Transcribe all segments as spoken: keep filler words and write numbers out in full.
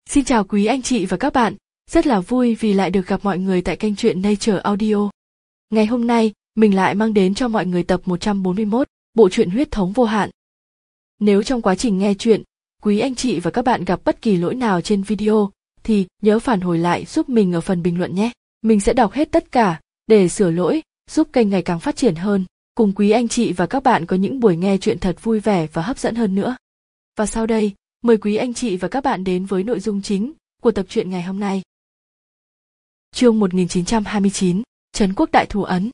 Xin chào quý anh chị và các bạn, rất là vui vì lại được gặp mọi người tại kênh truyện Nature Audio. Ngày hôm nay, mình lại mang đến cho mọi người tập một trăm bốn mươi mốt, bộ truyện Huyết thống vô hạn. Nếu trong quá trình nghe truyện, quý anh chị và các bạn gặp bất kỳ lỗi nào trên video, thì nhớ phản hồi lại giúp mình ở phần bình luận nhé. Mình sẽ đọc hết tất cả, để sửa lỗi, giúp kênh ngày càng phát triển hơn, cùng quý anh chị và các bạn có những buổi nghe truyện thật vui vẻ và hấp dẫn hơn nữa. Và sau đây, mời quý anh chị và các bạn đến với nội dung chính của tập truyện ngày hôm nay. Chương một nghìn chín trăm hai mươi chín, Trấn quốc đại thủ ấn.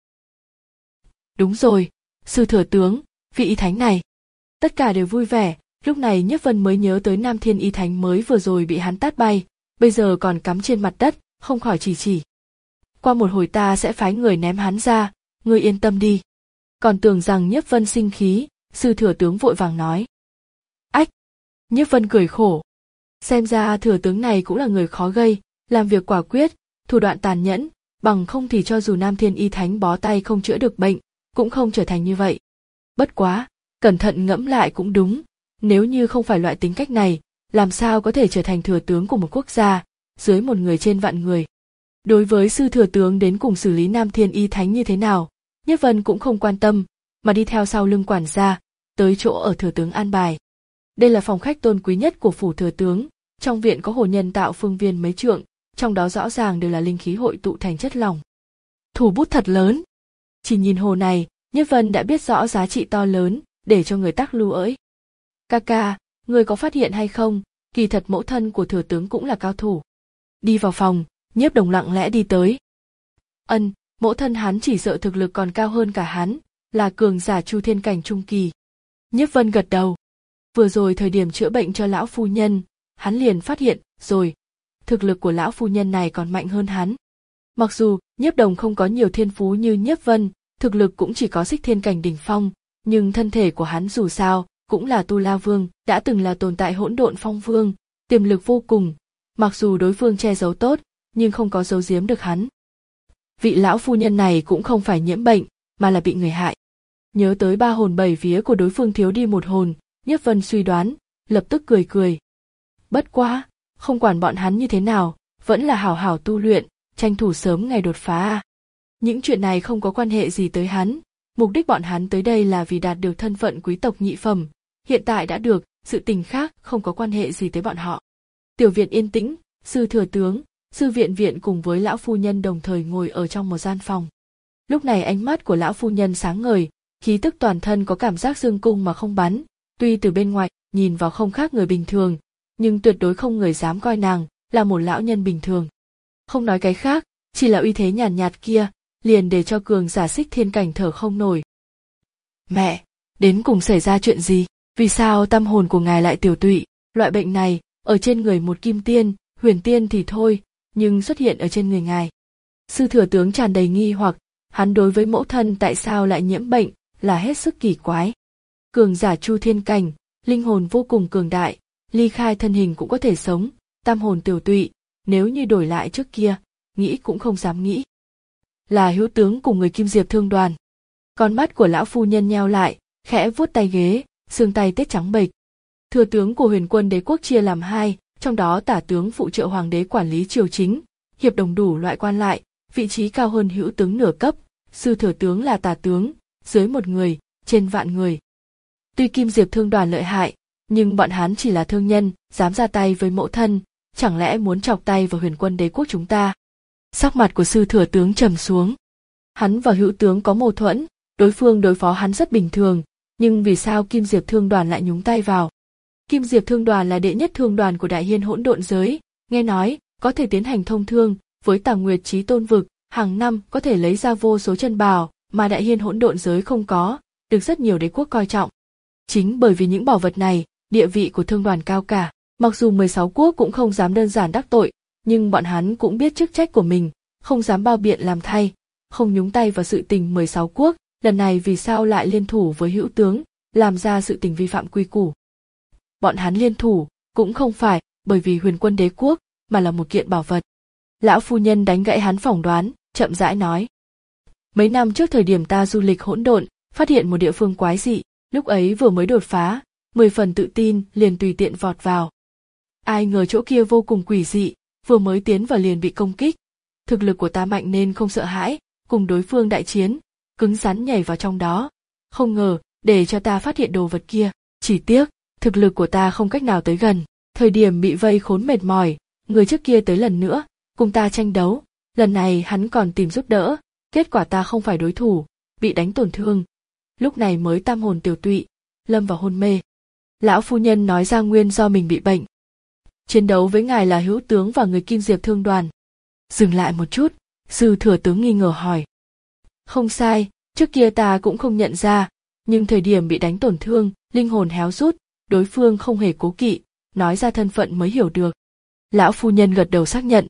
Đúng rồi, sư thừa tướng, vị y thánh này. Tất cả đều vui vẻ, lúc này Nhiếp Vân mới nhớ tới Nam Thiên y thánh mới vừa rồi bị hắn tát bay, bây giờ còn cắm trên mặt đất, không khỏi chỉ chỉ. Qua một hồi ta sẽ phái người ném hắn ra, ngươi yên tâm đi. Còn tưởng rằng Nhiếp Vân sinh khí, sư thừa tướng vội vàng nói. Ách! Nhiếp Vân cười khổ. Xem ra thừa tướng này cũng là người khó gây, làm việc quả quyết, thủ đoạn tàn nhẫn, bằng không thì cho dù Nam Thiên y thánh bó tay không chữa được bệnh, cũng không trở thành như vậy. Bất quá, cẩn thận ngẫm lại cũng đúng, nếu như không phải loại tính cách này, làm sao có thể trở thành thừa tướng của một quốc gia, dưới một người trên vạn người. Đối với sư thừa tướng đến cùng xử lý Nam Thiên y thánh như thế nào, Nhiếp Vân cũng không quan tâm, mà đi theo sau lưng quản gia, tới chỗ ở thừa tướng an bài. Đây là phòng khách tôn quý nhất của phủ thừa tướng, trong viện có hồ nhân tạo phương viên mấy trượng, trong đó rõ ràng đều là linh khí hội tụ thành chất lỏng. Thủ bút thật lớn. Chỉ nhìn hồ này, Nhiếp Vân đã biết rõ giá trị to lớn, để cho người tác lưu ỡi. Ca ca, người có phát hiện hay không, kỳ thật mẫu thân của thừa tướng cũng là cao thủ. Đi vào phòng, Nhiếp Đồng lặng lẽ đi tới. Ân, mẫu thân hắn chỉ sợ thực lực còn cao hơn cả hắn, là cường giả Chu Thiên cảnh trung kỳ. Nhiếp Vân gật đầu. Vừa rồi thời điểm chữa bệnh cho lão phu nhân, hắn liền phát hiện rồi, thực lực của lão phu nhân này còn mạnh hơn hắn. Mặc dù Nhiếp Đồng không có nhiều thiên phú như Nhiếp Vân, thực lực cũng chỉ có xích thiên cảnh đỉnh phong, nhưng thân thể của hắn dù sao cũng là Tu La Vương, đã từng là tồn tại hỗn độn phong vương, tiềm lực vô cùng. Mặc dù đối phương che giấu tốt, nhưng không có giấu giếm được hắn. Vị lão phu nhân này cũng không phải nhiễm bệnh, mà là bị người hại. Nhớ tới ba hồn bảy vía của đối phương thiếu đi một hồn, Nhiếp Vân suy đoán, lập tức cười cười. Bất quá, không quản bọn hắn như thế nào, vẫn là hảo hảo tu luyện, tranh thủ sớm ngày đột phá à. Những chuyện này không có quan hệ gì tới hắn, mục đích bọn hắn tới đây là vì đạt được thân phận quý tộc nhị phẩm, hiện tại đã được, sự tình khác không có quan hệ gì tới bọn họ. Tiểu viện yên tĩnh, sư thừa tướng, sư viện viện cùng với lão phu nhân đồng thời ngồi ở trong một gian phòng. Lúc này ánh mắt của lão phu nhân sáng ngời, khí tức toàn thân có cảm giác dương cung mà không bắn. Tuy từ bên ngoài nhìn vào không khác người bình thường, nhưng tuyệt đối không người dám coi nàng là một lão nhân bình thường. Không nói cái khác, chỉ là uy thế nhàn nhạt, nhạt kia, liền để cho cường giả xích thiên cảnh thở không nổi. Mẹ, đến cùng xảy ra chuyện gì? Vì sao tâm hồn của ngài lại tiểu tụy? Loại bệnh này, ở trên người một kim tiên, huyền tiên thì thôi, nhưng xuất hiện ở trên người ngài. Sư thừa tướng tràn đầy nghi hoặc, hắn đối với mẫu thân tại sao lại nhiễm bệnh, là hết sức kỳ quái. Cường giả Chu Thiên cảnh, linh hồn vô cùng cường đại, ly khai thân hình cũng có thể sống, tam hồn tiểu tụy, nếu như đổi lại trước kia, nghĩ cũng không dám nghĩ. Là hữu tướng cùng người Kim Diệp Thương Đoàn. Con mắt của lão phu nhân nheo lại, khẽ vuốt tay ghế, xương tay tết trắng bệch. Thừa tướng của Huyền Quân Đế quốc chia làm hai, trong đó tả tướng phụ trợ hoàng đế quản lý triều chính, hiệp đồng đủ loại quan lại, vị trí cao hơn hữu tướng nửa cấp, sư thừa tướng là tả tướng, dưới một người, trên vạn người. Tuy Kim Diệp Thương Đoàn lợi hại, nhưng bọn hắn chỉ là thương nhân, dám ra tay với mẫu thân, chẳng lẽ muốn chọc tay vào Huyền Quân Đế quốc chúng ta? Sắc mặt của sư thừa tướng trầm xuống. Hắn và hữu tướng có mâu thuẫn, đối phương đối phó hắn rất bình thường, nhưng vì sao Kim Diệp Thương Đoàn lại nhúng tay vào? Kim Diệp Thương Đoàn là đệ nhất thương đoàn của Đại Hiên hỗn độn giới, nghe nói có thể tiến hành thông thương với Tàng Nguyệt Chí Tôn vực, hàng năm có thể lấy ra vô số chân bảo mà Đại Hiên hỗn độn giới không có, được rất nhiều đế quốc coi trọng. Chính bởi vì những bảo vật này, địa vị của thương đoàn cao cả, mặc dù mười sáu quốc cũng không dám đơn giản đắc tội, nhưng bọn hắn cũng biết chức trách của mình, không dám bao biện làm thay, không nhúng tay vào sự tình mười sáu quốc, lần này vì sao lại liên thủ với hữu tướng, làm ra sự tình vi phạm quy củ. Bọn hắn liên thủ, cũng không phải bởi vì Huyền Quân Đế quốc, mà là một kiện bảo vật. Lão phu nhân đánh gãy hắn phỏng đoán, chậm rãi nói. Mấy năm trước thời điểm ta du lịch hỗn độn, phát hiện một địa phương quái dị, lúc ấy vừa mới đột phá, mười phần tự tin liền tùy tiện vọt vào. Ai ngờ chỗ kia vô cùng quỷ dị, vừa mới tiến vào liền bị công kích. Thực lực của ta mạnh nên không sợ hãi, cùng đối phương đại chiến, cứng rắn nhảy vào trong đó. Không ngờ, để cho ta phát hiện đồ vật kia, chỉ tiếc, thực lực của ta không cách nào tới gần. Thời điểm bị vây khốn mệt mỏi, người trước kia tới lần nữa, cùng ta tranh đấu. Lần này hắn còn tìm giúp đỡ, kết quả ta không phải đối thủ, bị đánh tổn thương. Lúc này mới tam hồn tiểu tụy, lâm vào hôn mê. Lão phu nhân nói ra nguyên do mình bị bệnh. Chiến đấu với ngài là hữu tướng và người Kim Diệp thương đoàn. Dừng lại một chút, sư thừa tướng nghi ngờ hỏi. Không sai, trước kia ta cũng không nhận ra, nhưng thời điểm bị đánh tổn thương, linh hồn héo rút, đối phương không hề cố kỵ, nói ra thân phận mới hiểu được. Lão phu nhân gật đầu xác nhận.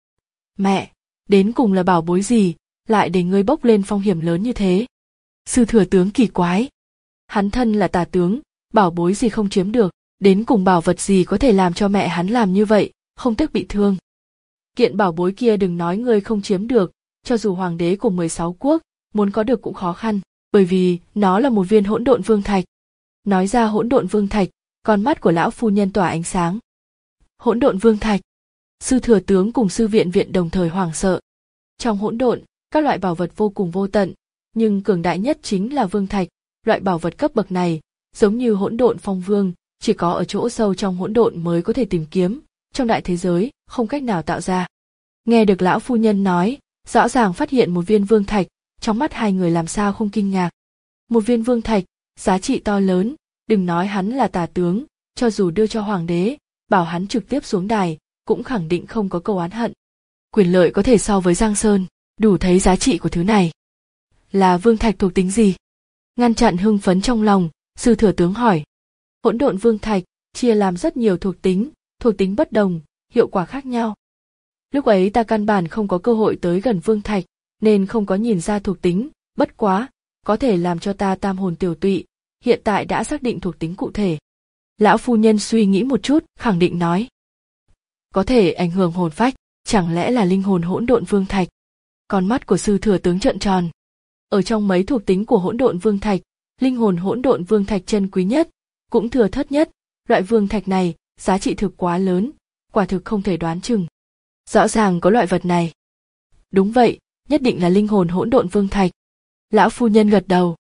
Mẹ, đến cùng là bảo bối gì, lại để ngươi bốc lên phong hiểm lớn như thế? Sư thừa tướng kỳ quái. Hắn thân là tà tướng, bảo bối gì không chiếm được, đến cùng bảo vật gì có thể làm cho mẹ hắn làm như vậy, không tiếc bị thương. Kiện bảo bối kia đừng nói ngươi không chiếm được, cho dù hoàng đế của mười sáu quốc, muốn có được cũng khó khăn, bởi vì nó là một viên hỗn độn vương thạch. Nói ra hỗn độn vương thạch, con mắt của lão phu nhân tỏa ánh sáng. Hỗn độn vương thạch. Sư thừa tướng cùng sư viện viện đồng thời hoảng sợ. Trong hỗn độn, các loại bảo vật vô cùng vô tận, nhưng cường đại nhất chính là vương thạch. Loại bảo vật cấp bậc này, giống như hỗn độn phong vương, chỉ có ở chỗ sâu trong hỗn độn mới có thể tìm kiếm, trong đại thế giới không cách nào tạo ra. Nghe được lão phu nhân nói, rõ ràng phát hiện một viên vương thạch, trong mắt hai người làm sao không kinh ngạc. Một viên vương thạch, giá trị to lớn, đừng nói hắn là tà tướng, cho dù đưa cho hoàng đế, bảo hắn trực tiếp xuống đài, cũng khẳng định không có câu oán hận. Quyền lợi có thể so với Giang Sơn, đủ thấy giá trị của thứ này. Là vương thạch thuộc tính gì? Ngăn chặn hưng phấn trong lòng, sư thừa tướng hỏi. Hỗn độn vương thạch chia làm rất nhiều thuộc tính, thuộc tính bất đồng, hiệu quả khác nhau. Lúc ấy ta căn bản không có cơ hội tới gần vương thạch, nên không có nhìn ra thuộc tính, bất quá, có thể làm cho ta tam hồn tiểu tụy, hiện tại đã xác định thuộc tính cụ thể. Lão phu nhân suy nghĩ một chút, khẳng định nói. Có thể ảnh hưởng hồn phách, chẳng lẽ là linh hồn hỗn độn vương thạch? Con mắt của sư thừa tướng trợn tròn. Ở trong mấy thuộc tính của hỗn độn vương thạch, linh hồn hỗn độn vương thạch chân quý nhất, cũng thừa thớt nhất, loại vương thạch này, giá trị thực quá lớn, quả thực không thể đoán chừng. Rõ ràng có loại vật này. Đúng vậy, nhất định là linh hồn hỗn độn vương thạch. Lão phu nhân gật đầu.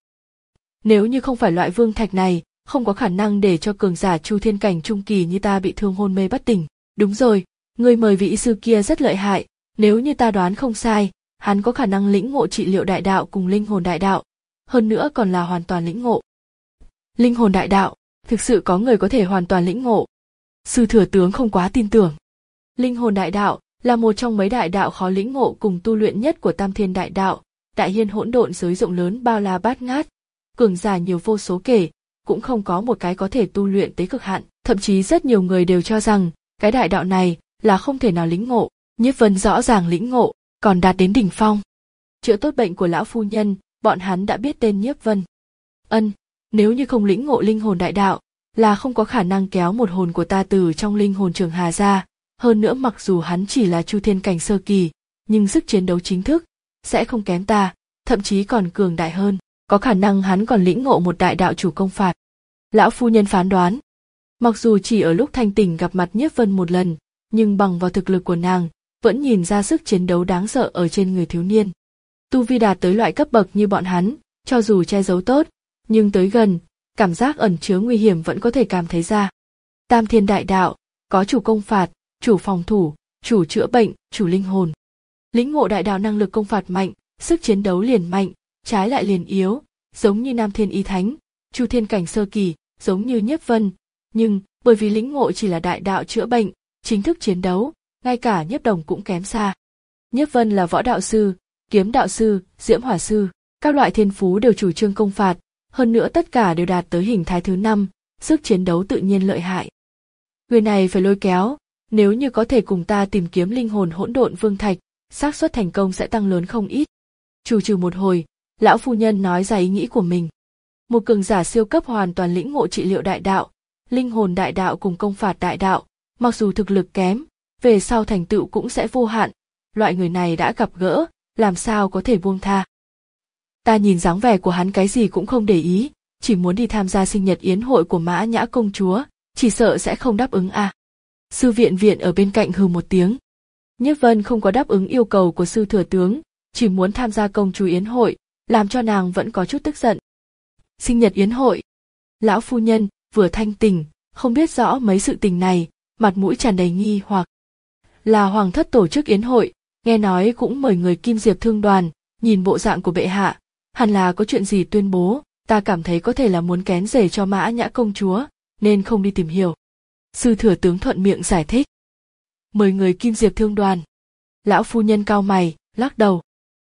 Nếu như không phải loại vương thạch này, không có khả năng để cho cường giả Chu Thiên cảnh trung kỳ như ta bị thương hôn mê bất tỉnh. Đúng rồi, người mời vị sư kia rất lợi hại, nếu như ta đoán không sai, hắn có khả năng lĩnh ngộ trị liệu đại đạo cùng linh hồn đại đạo, hơn nữa còn là hoàn toàn lĩnh ngộ. Linh hồn đại đạo, thực sự có người có thể hoàn toàn lĩnh ngộ. Sư thừa tướng không quá tin tưởng. Linh hồn đại đạo là một trong mấy đại đạo khó lĩnh ngộ cùng tu luyện nhất của Tam Thiên đại đạo, đại hiên hỗn độn giới rộng lớn bao la bát ngát, cường giả nhiều vô số kể, cũng không có một cái có thể tu luyện tới cực hạn, thậm chí rất nhiều người đều cho rằng cái đại đạo này là không thể nào lĩnh ngộ. Nhiếp Vân rõ ràng lĩnh ngộ, còn đạt đến đỉnh phong. Chữa tốt bệnh của lão phu nhân, bọn hắn đã biết tên Nhiếp Vân. Ân, nếu như không lĩnh ngộ linh hồn đại đạo, là không có khả năng kéo một hồn của ta từ trong linh hồn trường hà ra. Hơn nữa mặc dù hắn chỉ là Chu Thiên cảnh sơ kỳ, nhưng sức chiến đấu chính thức sẽ không kém ta, thậm chí còn cường đại hơn. Có khả năng hắn còn lĩnh ngộ một đại đạo chủ công phạt. Lão phu nhân phán đoán. Mặc dù chỉ ở lúc thanh tỉnh gặp mặt Nhiếp Vân một lần, nhưng bằng vào thực lực của nàng, vẫn nhìn ra sức chiến đấu đáng sợ ở trên người thiếu niên. Tu vi đạt tới loại cấp bậc như bọn hắn, cho dù che giấu tốt, nhưng tới gần, cảm giác ẩn chứa nguy hiểm vẫn có thể cảm thấy ra. Tam Thiên đại đạo, có chủ công phạt, chủ phòng thủ, chủ chữa bệnh, chủ linh hồn. Lĩnh ngộ đại đạo năng lực công phạt mạnh, sức chiến đấu liền mạnh, trái lại liền yếu, giống như Nam Thiên Y Thánh, Chu Thiên cảnh sơ kỳ, giống như Nhiếp Vân, nhưng bởi vì lĩnh ngộ chỉ là đại đạo chữa bệnh, chính thức chiến đấu, ngay cả Nhiếp Đồng cũng kém xa. Nhiếp Vân là võ đạo sư, kiếm đạo sư, diễm hỏa sư, các loại thiên phú đều chủ trương công phạt, hơn nữa tất cả đều đạt tới hình thái thứ năm, sức chiến đấu tự nhiên lợi hại. Người này phải lôi kéo, nếu như có thể cùng ta tìm kiếm linh hồn hỗn độn vương thạch, xác suất thành công sẽ tăng lớn không ít. Trù trừ một hồi, lão phu nhân nói ra ý nghĩ của mình. Một cường giả siêu cấp hoàn toàn lĩnh ngộ trị liệu đại đạo, linh hồn đại đạo cùng công phạt đại đạo, mặc dù thực lực kém, về sau thành tựu cũng sẽ vô hạn. Loại người này đã gặp gỡ, làm sao có thể buông tha. Ta nhìn dáng vẻ của hắn cái gì cũng không để ý, chỉ muốn đi tham gia sinh nhật yến hội của Mã Nhã công chúa, chỉ sợ sẽ không đáp ứng à. Sư Viện Viện ở bên cạnh hừ một tiếng. Nhiếp Vân không có đáp ứng yêu cầu của sư thừa tướng, chỉ muốn tham gia công chúa yến hội, làm cho nàng vẫn có chút tức giận. Sinh nhật yến hội. Lão phu nhân vừa thanh tỉnh, không biết rõ mấy sự tình này, mặt mũi tràn đầy nghi hoặc. Là hoàng thất tổ chức yến hội, nghe nói cũng mời người Kim Diệp thương đoàn, nhìn bộ dạng của bệ hạ, hẳn là có chuyện gì tuyên bố, ta cảm thấy có thể là muốn kén rể cho Mã Nhã công chúa, nên không đi tìm hiểu. Sư thừa tướng thuận miệng giải thích. Mời người Kim Diệp thương đoàn. Lão phu nhân cau mày, lắc đầu.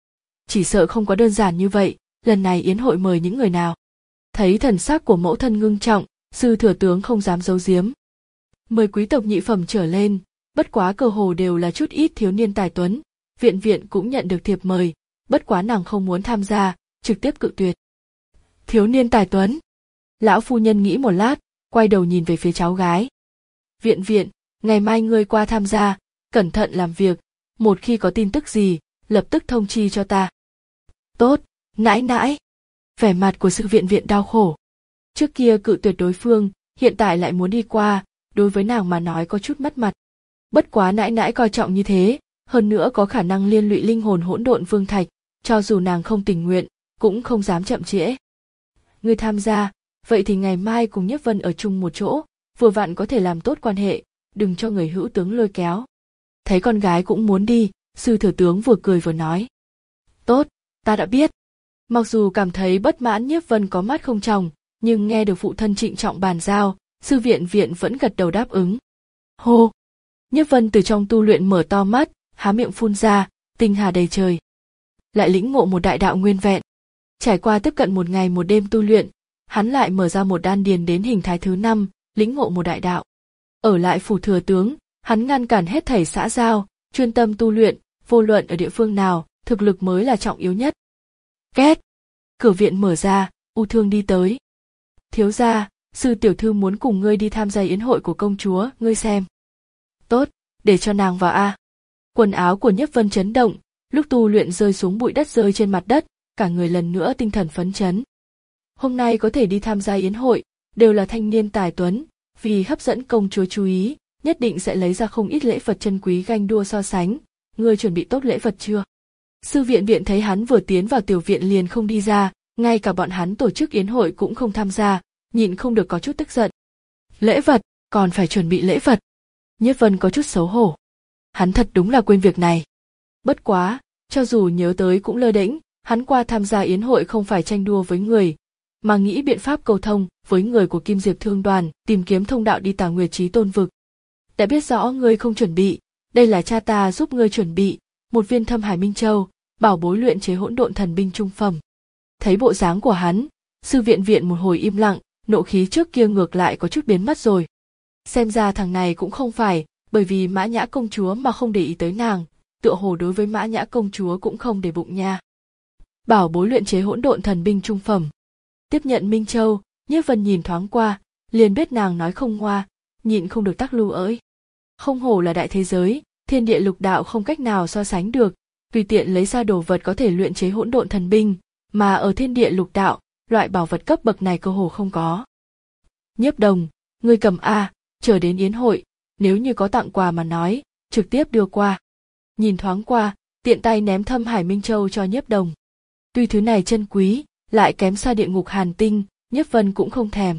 Chỉ sợ không có đơn giản như vậy, lần này yến hội mời những người nào. Thấy thần sắc của mẫu thân ngưng trọng, sư thừa tướng không dám giấu giếm. Mời quý tộc nhị phẩm trở lên, bất quá cơ hồ đều là chút ít thiếu niên tài tuấn, Viện Viện cũng nhận được thiệp mời, bất quá nàng không muốn tham gia, trực tiếp cự tuyệt. Thiếu niên tài tuấn. Lão phu nhân nghĩ một lát, quay đầu nhìn về phía cháu gái. Viện Viện, ngày mai ngươi qua tham gia, cẩn thận làm việc, một khi có tin tức gì, lập tức thông chi cho ta. Tốt, nãi nãi. Vẻ mặt của sư Viện Viện đau khổ. Trước kia cự tuyệt đối phương, hiện tại lại muốn đi qua, đối với nàng mà nói có chút mất mặt. Bất quá nãi nãi coi trọng như thế, hơn nữa có khả năng liên lụy linh hồn hỗn độn vương thạch, cho dù nàng không tình nguyện, cũng không dám chậm trễ. Ngươi tham gia, vậy thì ngày mai cùng Nhiếp Vân ở chung một chỗ, vừa vặn có thể làm tốt quan hệ, đừng cho người hữu tướng lôi kéo. Thấy con gái cũng muốn đi, sư thừa tướng vừa cười vừa nói. Tốt, ta đã biết. Mặc dù cảm thấy bất mãn Nhiếp Vân có mắt không tròng, nhưng nghe được phụ thân trịnh trọng bàn giao, sư Viện Viện vẫn gật đầu đáp ứng. Hô! Nhiếp Vân từ trong tu luyện mở to mắt, há miệng phun ra, tinh hà đầy trời. Lại lĩnh ngộ một đại đạo nguyên vẹn. Trải qua tiếp cận một ngày một đêm tu luyện, hắn lại mở ra một đan điền đến hình thái thứ năm, lĩnh ngộ một đại đạo. Ở lại phủ thừa tướng, hắn ngăn cản hết thảy xã giao, chuyên tâm tu luyện, vô luận ở địa phương nào, thực lực mới là trọng yếu nhất. Két! Cửa viện mở ra, U Thương đi tới. Thiếu gia, sư tiểu thư muốn cùng ngươi đi tham gia yến hội của công chúa, ngươi xem. Tốt, để cho nàng vào a. Quần áo của Nhiếp Vân chấn động, lúc tu luyện rơi xuống bụi đất rơi trên mặt đất, cả người lần nữa tinh thần phấn chấn. Hôm nay có thể đi tham gia yến hội, đều là thanh niên tài tuấn, vì hấp dẫn công chúa chú ý, nhất định sẽ lấy ra không ít lễ vật chân quý ganh đua so sánh. Ngươi chuẩn bị tốt lễ vật chưa? Sư Viện Viện thấy hắn vừa tiến vào tiểu viện liền không đi ra, ngay cả bọn hắn tổ chức yến hội cũng không tham gia, nhịn không được có chút tức giận. Lễ vật, còn phải chuẩn bị lễ vật. Nhiếp Vân có chút xấu hổ. Hắn thật đúng là quên việc này. Bất quá, cho dù nhớ tới cũng lơ đễnh, hắn qua tham gia yến hội không phải tranh đua với người, mà nghĩ biện pháp cầu thông với người của Kim Diệp thương đoàn, tìm kiếm thông đạo đi Tà Nguyệt Chí Tôn vực. Đã biết rõ ngươi không chuẩn bị, đây là cha ta giúp ngươi chuẩn bị, một viên Thâm Hải Minh Châu, bảo bối luyện chế hỗn độn thần binh trung phẩm. Thấy bộ dáng của hắn, sư Viện Viện một hồi im lặng, nộ khí trước kia ngược lại có chút biến mất rồi. Xem ra thằng này cũng không phải bởi vì Mã Nhã công chúa mà không để ý tới nàng, tựa hồ đối với Mã Nhã công chúa cũng không để bụng nha. Bảo bối luyện chế hỗn độn thần binh trung phẩm. Tiếp nhận Minh Châu, Nhiếp Vân nhìn thoáng qua, liền biết nàng nói không ngoa, nhịn không được tắc lưu ỡi. Không hổ là đại thế giới, thiên địa lục đạo không cách nào so sánh được, tùy tiện lấy ra đồ vật có thể luyện chế hỗn độn thần binh, mà ở thiên địa lục đạo, loại bảo vật cấp bậc này cơ hồ không có. Nhiếp Đồng, ngươi cầm a, chờ đến yến hội, nếu như có tặng quà mà nói, trực tiếp đưa qua. Nhìn thoáng qua, tiện tay ném Thâm Hải Minh Châu cho Nhiếp Đồng. Tuy thứ này chân quý, lại kém xa địa ngục hàn tinh, Nhiếp Vân cũng không thèm.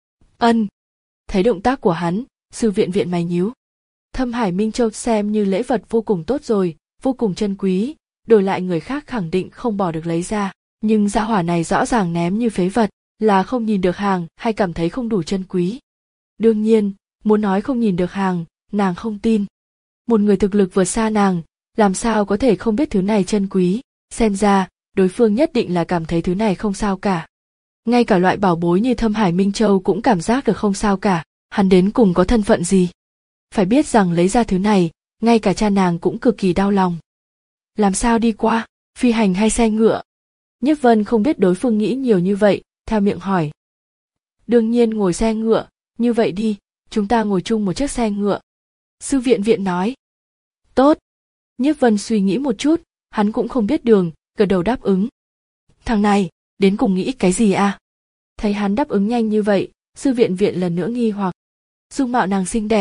Ân. Thấy động tác của hắn, sư Viện Viện mày nhíu. Thâm Hải Minh Châu xem như lễ vật vô cùng tốt rồi, vô cùng chân quý, đổi lại người khác khẳng định không bỏ được lấy ra, nhưng gia hỏa này rõ ràng ném như phế vật, là không nhìn được hàng hay cảm thấy không đủ chân quý. Đương nhiên, muốn nói không nhìn được hàng, nàng không tin. Một người thực lực vượt xa nàng, làm sao có thể không biết thứ này chân quý, xem ra, đối phương nhất định là cảm thấy thứ này không sao cả. Ngay cả loại bảo bối như Thâm Hải Minh Châu cũng cảm giác được không sao cả, hắn đến cùng có thân phận gì. Phải biết rằng lấy ra thứ này, ngay cả cha nàng cũng cực kỳ đau lòng. Làm sao đi qua, phi hành hay xe ngựa? Nhiếp Vân không biết đối phương nghĩ nhiều như vậy, theo miệng hỏi. Đương nhiên ngồi xe ngựa, như vậy đi, chúng ta ngồi chung một chiếc xe ngựa. Sư Viện Viện nói. Tốt. Nhiếp Vân suy nghĩ một chút, hắn cũng không biết đường, gật đầu đáp ứng. Thằng này, đến cùng nghĩ cái gì à? Thấy hắn đáp ứng nhanh như vậy, sư Viện Viện lần nữa nghi hoặc. Dung mạo nàng xinh đẹp,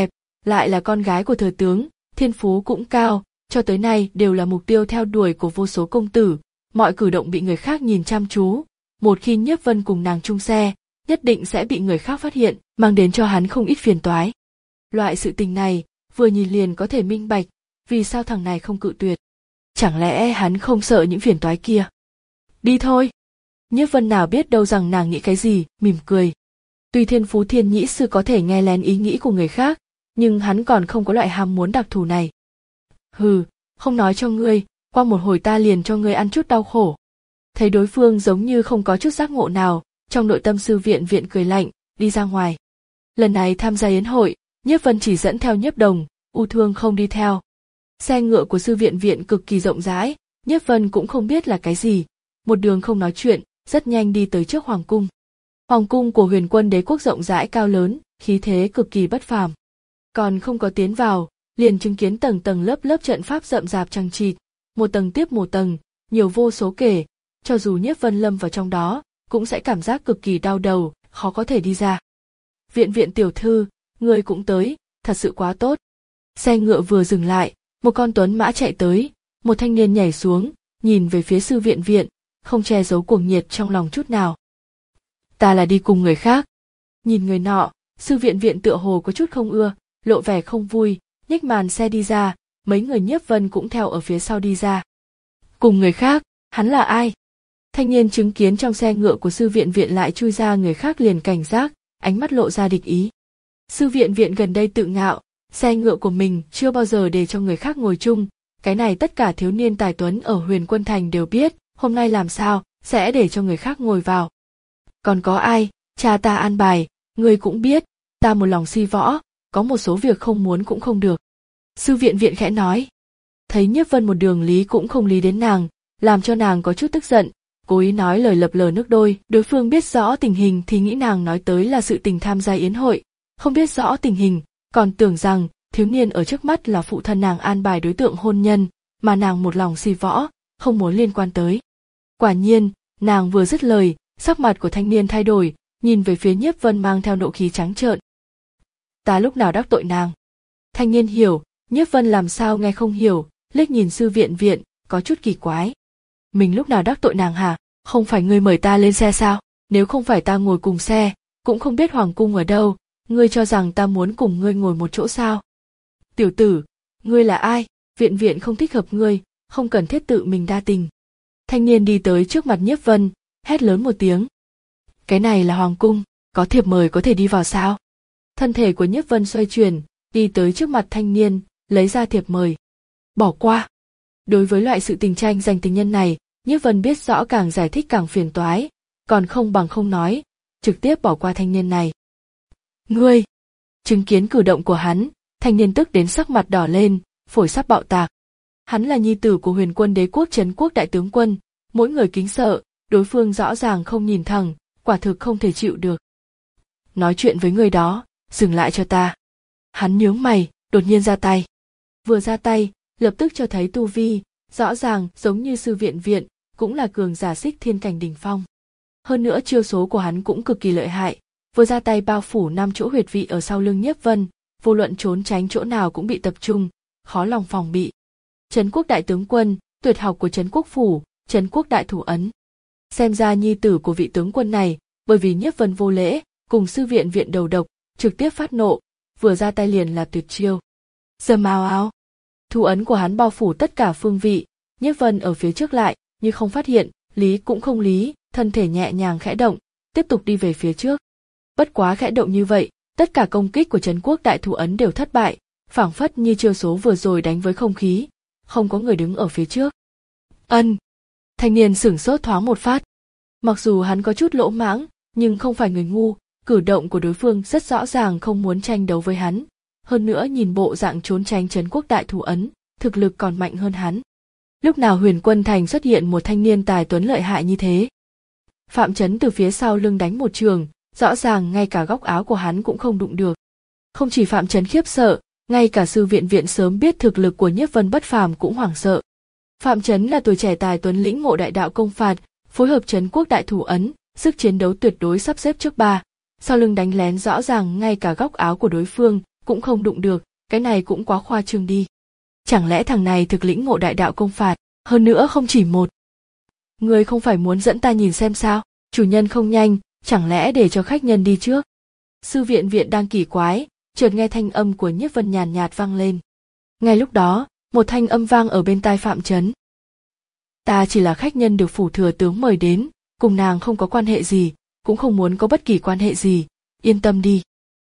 lại là con gái của thừa tướng, thiên phú cũng cao, cho tới nay đều là mục tiêu theo đuổi của vô số công tử, mọi cử động bị người khác nhìn chăm chú, một khi Nhiếp Vân cùng nàng chung xe, nhất định sẽ bị người khác phát hiện, mang đến cho hắn không ít phiền toái. Loại sự tình này, vừa nhìn liền có thể minh bạch, vì sao thằng này không cự tuyệt. Chẳng lẽ hắn không sợ những phiền toái kia? Đi thôi. Nhiếp Vân nào biết đâu rằng nàng nghĩ cái gì, mỉm cười. Tuy thiên phú thiên nhĩ sư có thể nghe lén ý nghĩ của người khác, nhưng hắn còn không có loại ham muốn đặc thù này. Hừ, không nói cho ngươi, qua một hồi ta liền cho ngươi ăn chút đau khổ. Thấy đối phương giống như không có chút giác ngộ nào, trong nội tâm Sư Viện Viện cười lạnh, đi ra ngoài. Lần này tham gia yến hội, Nhiếp Vân chỉ dẫn theo Nhiếp Đồng, U Thương không đi theo. Xe ngựa của Sư Viện Viện cực kỳ rộng rãi, Nhiếp Vân cũng không biết là cái gì, một đường không nói chuyện, rất nhanh đi tới trước hoàng cung. Hoàng cung của Huyền Quân Đế quốc rộng rãi cao lớn, khí thế cực kỳ bất phàm. Còn không có tiến vào, liền chứng kiến tầng tầng lớp lớp trận pháp rậm rạp chằng chịt, một tầng tiếp một tầng, nhiều vô số kể, cho dù Nhiếp Vân lâm vào trong đó, cũng sẽ cảm giác cực kỳ đau đầu, khó có thể đi ra. Viện Viện tiểu thư, người cũng tới, thật sự quá tốt. Xe ngựa vừa dừng lại, một con tuấn mã chạy tới, một thanh niên nhảy xuống, nhìn về phía Sư Viện Viện, không che giấu cuồng nhiệt trong lòng chút nào. Ta là đi cùng người khác. Nhìn người nọ, Sư Viện Viện tựa hồ có chút không ưa, lộ vẻ không vui, nhếch màn xe đi ra, mấy người Nhiếp Vân cũng theo ở phía sau đi ra. Cùng người khác, hắn là ai? Thanh niên chứng kiến trong xe ngựa của Sư Viện Viện lại chui ra người khác liền cảnh giác, ánh mắt lộ ra địch ý. Sư Viện Viện gần đây tự ngạo, xe ngựa của mình chưa bao giờ để cho người khác ngồi chung, cái này tất cả thiếu niên tài tuấn ở Huyền Quân Thành đều biết, hôm nay làm sao sẽ để cho người khác ngồi vào. Còn có ai, cha ta an bài, ngươi cũng biết, ta một lòng si võ, có một số việc không muốn cũng không được. Sư Viện Viện khẽ nói. Thấy Nhiếp Vân một đường lý cũng không lý đến nàng, làm cho nàng có chút tức giận, cố ý nói lời lập lờ nước đôi, đối phương biết rõ tình hình thì nghĩ nàng nói tới là sự tình tham gia yến hội, không biết rõ tình hình, còn tưởng rằng thiếu niên ở trước mắt là phụ thân nàng an bài đối tượng hôn nhân, mà nàng một lòng si võ, không muốn liên quan tới. Quả nhiên, nàng vừa dứt lời, sắc mặt của thanh niên thay đổi, nhìn về phía Nhiếp Vân mang theo nộ khí trắng trợn. Ta lúc nào đắc tội nàng? Thanh niên hiểu, Nhiếp Vân làm sao nghe không hiểu, liếc nhìn Sư Viện Viện, có chút kỳ quái. Mình lúc nào đắc tội nàng hả? Không phải ngươi mời ta lên xe sao? Nếu không phải ta ngồi cùng xe, cũng không biết hoàng cung ở đâu, ngươi cho rằng ta muốn cùng ngươi ngồi một chỗ sao? Tiểu tử, ngươi là ai? Viện Viện không thích hợp ngươi, không cần thiết tự mình đa tình. Thanh niên đi tới trước mặt Nhiếp Vân, hét lớn một tiếng. Cái này là hoàng cung, có thiệp mời có thể đi vào sao? Thân thể của Nhiếp Vân xoay chuyển, đi tới trước mặt thanh niên, lấy ra thiệp mời. Bỏ qua. Đối với loại sự tình tranh giành tình nhân này, Nhiếp Vân biết rõ càng giải thích càng phiền toái, còn không bằng không nói, trực tiếp bỏ qua thanh niên này. Ngươi! Chứng kiến cử động của hắn, thanh niên tức đến sắc mặt đỏ lên, phổi sắp bạo tạc. Hắn là nhi tử của Huyền Quân Đế quốc Trấn Quốc đại tướng quân, mỗi người kính sợ, đối phương rõ ràng không nhìn thẳng, quả thực không thể chịu được. Nói chuyện với người đó, dừng lại cho ta. Hắn nhướng mày, đột nhiên ra tay. Vừa ra tay, lập tức cho thấy tu vi, rõ ràng giống như Sư Viện Viện, cũng là cường giả xích thiên cảnh đỉnh phong. Hơn nữa chiêu số của hắn cũng cực kỳ lợi hại, vừa ra tay bao phủ năm chỗ huyệt vị ở sau lưng Nhiếp Vân, vô luận trốn tránh chỗ nào cũng bị tập trung, khó lòng phòng bị. Trấn Quốc đại tướng quân, tuyệt học của Trấn Quốc phủ, Trấn Quốc đại thủ ấn. Xem ra nhi tử của vị tướng quân này, bởi vì Nhiếp Vân vô lễ, cùng Sư Viện Viện đầu độc, trực tiếp phát nộ, vừa ra tay liền là tuyệt chiêu. Dầm ào ào. Thủ ấn của hắn bao phủ tất cả phương vị, Nhiếp Vân ở phía trước lại, như không phát hiện, lý cũng không lý, thân thể nhẹ nhàng khẽ động, tiếp tục đi về phía trước. Bất quá khẽ động như vậy, tất cả công kích của Trấn Quốc đại thủ ấn đều thất bại, phảng phất như chiêu số vừa rồi đánh với không khí, không có người đứng ở phía trước. Ân. Thanh niên sửng sốt thoáng một phát. Mặc dù hắn có chút lỗ mãng, nhưng không phải người ngu, cử động của đối phương rất rõ ràng không muốn tranh đấu với hắn. Hơn nữa nhìn bộ dạng trốn tránh Trấn Quốc đại thủ ấn, thực lực còn mạnh hơn hắn. Lúc nào Huyền Quân Thành xuất hiện một thanh niên tài tuấn lợi hại như thế? Phạm Chấn từ phía sau lưng đánh một trường, rõ ràng ngay cả góc áo của hắn cũng không đụng được. Không chỉ Phạm Chấn khiếp sợ, ngay cả Sư Viện Viện sớm biết thực lực của Nhiếp Vân bất phàm cũng hoảng sợ. Phạm Chấn là tuổi trẻ tài tuấn lĩnh ngộ đại đạo công phạt, phối hợp Trấn Quốc đại thủ ấn, sức chiến đấu tuyệt đối sắp xếp trước ba. Sau lưng đánh lén rõ ràng ngay cả góc áo của đối phương cũng không đụng được, cái này cũng quá khoa trương đi. Chẳng lẽ thằng này thực lĩnh ngộ đại đạo công phạt, hơn nữa không chỉ một. Ngươi không phải muốn dẫn ta nhìn xem sao? Chủ nhân không nhanh, chẳng lẽ để cho khách nhân đi trước? Sư viện viện đang kỳ quái, chợt nghe thanh âm của Nhiếp Vân nhàn nhạt vang lên. Ngay lúc đó, một thanh âm vang ở bên tai Phạm Chấn. Ta chỉ là khách nhân được phủ thừa tướng mời đến, cùng nàng không có quan hệ gì, cũng không muốn có bất kỳ quan hệ gì, yên tâm đi.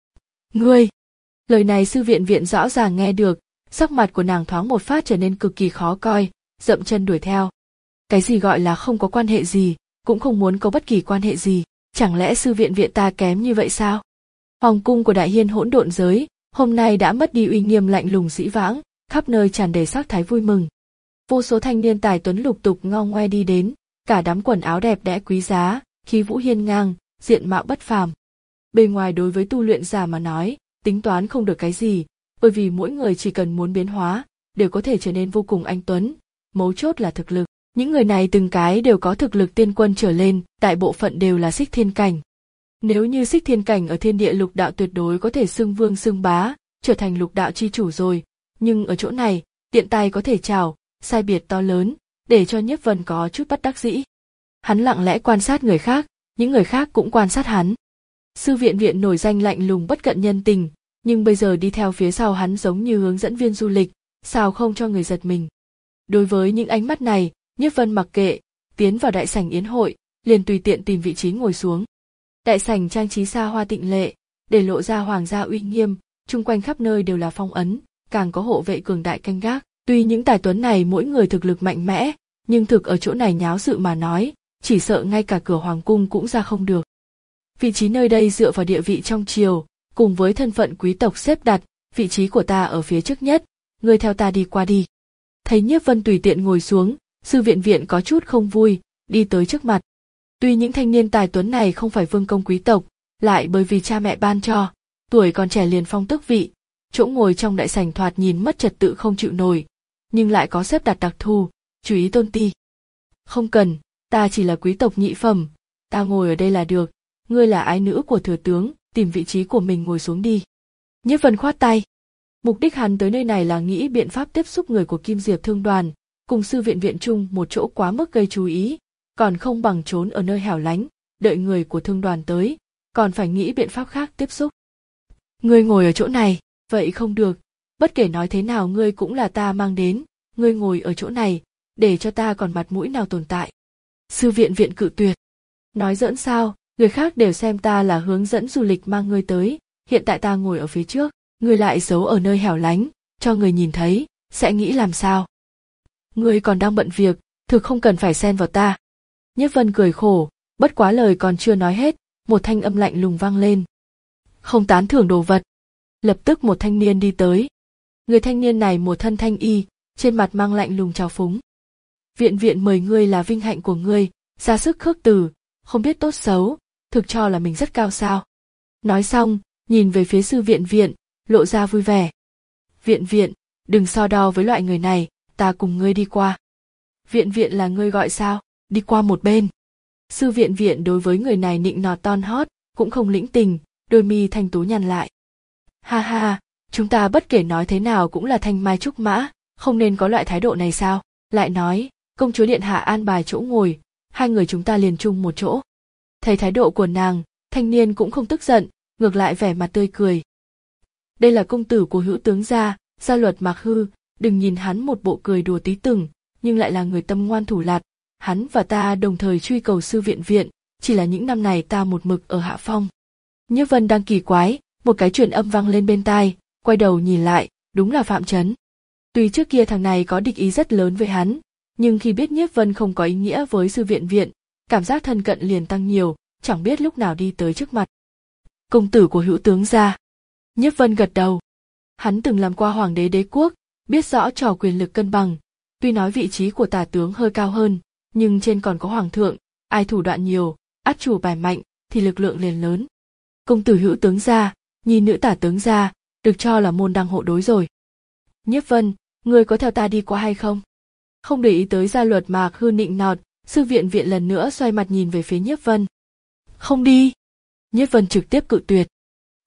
Ngươi! Lời này sư viện viện rõ ràng nghe được, sắc mặt của nàng thoáng một phát trở nên cực kỳ khó coi, dậm chân đuổi theo. Cái gì gọi là không có quan hệ gì, cũng không muốn có bất kỳ quan hệ gì, chẳng lẽ sư viện viện ta kém như vậy sao? Hoàng cung của Đại Hiên hỗn độn giới, hôm nay đã mất đi uy nghiêm lạnh lùng dĩ vãng, khắp nơi tràn đầy sắc thái vui mừng. Vô số thanh niên tài tuấn lục tục ngo ngoe đi đến, cả đám quần áo đẹp đẽ quý giá, khí vũ hiên ngang, diện mạo bất phàm. Bề ngoài đối với tu luyện giả mà nói, tính toán không được cái gì, bởi vì mỗi người chỉ cần muốn biến hóa, đều có thể trở nên vô cùng anh tuấn, mấu chốt là thực lực. Những người này từng cái đều có thực lực tiên quân trở lên, đại bộ phận đều là xích thiên cảnh. Nếu như xích thiên cảnh ở thiên địa lục đạo tuyệt đối có thể xưng vương xưng bá, trở thành lục đạo chi chủ rồi, nhưng ở chỗ này, tiện tay có thể chào, sai biệt to lớn, để cho Nhiếp Vân có chút bất đắc dĩ. Hắn lặng lẽ quan sát người khác, những người khác cũng quan sát hắn. Sư viện viện nổi danh lạnh lùng bất cận nhân tình, nhưng bây giờ đi theo phía sau hắn giống như hướng dẫn viên du lịch, sao không cho người giật mình. Đối với những ánh mắt này, Nhiếp Vân mặc kệ, tiến vào đại sảnh yến hội, liền tùy tiện tìm vị trí ngồi xuống. Đại sảnh trang trí xa hoa tịnh lệ, để lộ ra hoàng gia uy nghiêm, chung quanh khắp nơi đều là phong ấn, càng có hộ vệ cường đại canh gác. Tuy những tài tuấn này mỗi người thực lực mạnh mẽ, nhưng thực ở chỗ này nháo sự mà nói, chỉ sợ ngay cả cửa hoàng cung cũng ra không được. Vị trí nơi đây dựa vào địa vị trong triều, cùng với thân phận quý tộc xếp đặt, vị trí của ta ở phía trước nhất, ngươi theo ta đi qua đi. Thấy Nhiếp Vân tùy tiện ngồi xuống, sư viện viện có chút không vui, đi tới trước mặt. Tuy những thanh niên tài tuấn này không phải vương công quý tộc, lại bởi vì cha mẹ ban cho, tuổi còn trẻ liền phong tước vị, chỗ ngồi trong đại sảnh thoạt nhìn mất trật tự không chịu nổi, nhưng lại có xếp đặt đặc thù, chú ý tôn ti. Không cần, ta chỉ là quý tộc nhị phẩm, ta ngồi ở đây là được, ngươi là ái nữ của thừa tướng, tìm vị trí của mình ngồi xuống đi. Nhiếp Vân khoát tay. Mục đích hắn tới nơi này là nghĩ biện pháp tiếp xúc người của Kim Diệp Thương đoàn, cùng sư viện viện chung một chỗ quá mức gây chú ý, còn không bằng trốn ở nơi hẻo lánh, đợi người của thương đoàn tới, còn phải nghĩ biện pháp khác tiếp xúc. Ngươi ngồi ở chỗ này, vậy không được, bất kể nói thế nào ngươi cũng là ta mang đến, ngươi ngồi ở chỗ này, để cho ta còn mặt mũi nào tồn tại. Sư viện viện cự tuyệt. Nói giỡn sao, người khác đều xem ta là hướng dẫn du lịch mang ngươi tới, hiện tại ta ngồi ở phía trước, ngươi lại giấu ở nơi hẻo lánh, cho người nhìn thấy, sẽ nghĩ làm sao? Ngươi còn đang bận việc, thực không cần phải xen vào ta. Nhiếp Vân cười khổ, bất quá lời còn chưa nói hết, một thanh âm lạnh lùng vang lên. Không tán thưởng đồ vật. Lập tức một thanh niên đi tới. Người thanh niên này một thân thanh y, trên mặt mang lạnh lùng trào phúng. Viện viện mời ngươi là vinh hạnh của ngươi, ra sức khước từ, không biết tốt xấu, thực cho là mình rất cao sao. Nói xong, nhìn về phía sư viện viện, lộ ra vui vẻ. Viện viện, đừng so đo với loại người này, ta cùng ngươi đi qua. Viện viện là ngươi gọi sao, đi qua một bên. Sư viện viện đối với người này nịnh nọt ton hót, cũng không lĩnh tình, đôi mi thanh tú nhăn lại. Ha ha, chúng ta bất kể nói thế nào cũng là thanh mai trúc mã, không nên có loại thái độ này sao? Lại nói, công chúa điện hạ an bài chỗ ngồi, hai người chúng ta liền chung một chỗ. Thấy thái độ của nàng, thanh niên cũng không tức giận, ngược lại vẻ mặt tươi cười. Đây là công tử của Hữu tướng gia, Gia Luật Mạc Hư, đừng nhìn hắn một bộ cười đùa tí từng, nhưng lại là người tâm ngoan thủ lạt. Hắn và ta đồng thời truy cầu sư viện viện, chỉ là những năm này ta một mực ở hạ phong. Nhiếp Vân đang kỳ quái, một cái truyền âm vang lên bên tai, quay đầu nhìn lại, đúng là Phạm Chấn. Tuy trước kia thằng này có địch ý rất lớn với hắn, nhưng khi biết Nhiếp Vân không có ý nghĩa với sư viện viện, cảm giác thân cận liền tăng nhiều, chẳng biết lúc nào đi tới trước mặt. Công tử của Hữu tướng gia. Nhiếp Vân gật đầu. Hắn từng làm qua hoàng đế đế quốc, biết rõ trò quyền lực cân bằng, tuy nói vị trí của tả tướng hơi cao hơn, nhưng trên còn có hoàng thượng, ai thủ đoạn nhiều, át chủ bài mạnh, thì lực lượng liền lớn. Công tử Hữu tướng gia, nhi nữ tả tướng gia, được cho là môn đăng hộ đối rồi. Nhiếp Vân, ngươi có theo ta đi qua hay không? Không để ý tới Gia Luật Mạc Hư nịnh nọt, sư viện viện lần nữa xoay mặt nhìn về phía Nhiếp Vân. Không đi. Nhiếp Vân trực tiếp cự tuyệt.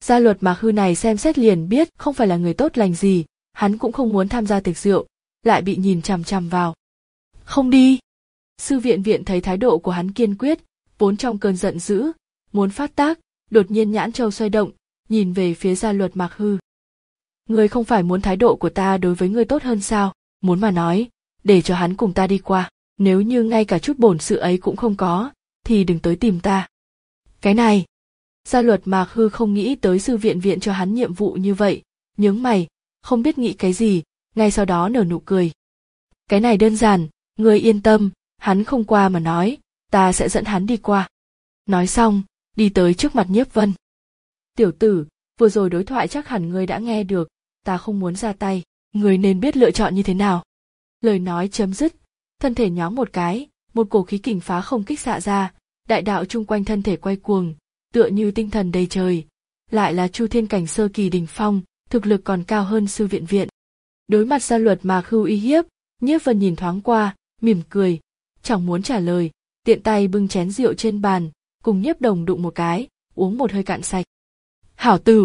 Gia Luật Mạc Hư này xem xét liền biết không phải là người tốt lành gì, hắn cũng không muốn tham gia tiệc rượu, lại bị nhìn chằm chằm vào. Không đi. Sư Viện Viện thấy thái độ của hắn kiên quyết, vốn trong cơn giận dữ, muốn phát tác, đột nhiên nhãn châu xoay động, nhìn về phía Gia Luật Mạc Hư. Ngươi không phải muốn thái độ của ta đối với ngươi tốt hơn sao? Muốn mà nói, để cho hắn cùng ta đi qua, nếu như ngay cả chút bổn sự ấy cũng không có, thì đừng tới tìm ta. Cái này, Gia Luật Mạc Hư không nghĩ tới Sư Viện Viện cho hắn nhiệm vụ như vậy, nhướng mày, không biết nghĩ cái gì, ngay sau đó nở nụ cười. Cái này đơn giản, ngươi yên tâm, hắn không qua mà nói, ta sẽ dẫn hắn đi qua. Nói xong, đi tới trước mặt Nhiếp Vân. Tiểu tử, vừa rồi đối thoại chắc hẳn ngươi đã nghe được, ta không muốn ra tay, ngươi nên biết lựa chọn như thế nào. Lời nói chấm dứt, thân thể nhoáng một cái, một cổ khí kình phá không kích xạ ra, đại đạo chung quanh thân thể quay cuồng, tựa như tinh thần đầy trời, lại là Chu Thiên cảnh sơ kỳ đỉnh phong, thực lực còn cao hơn Sư Viện Viện. Đối mặt Gia Luật Mạc Hư uy hiếp, Nhiếp Vân nhìn thoáng qua, mỉm cười, chẳng muốn trả lời, tiện tay bưng chén rượu trên bàn, cùng Nhiếp Đồng đụng một cái, uống một hơi cạn sạch. Hảo tử!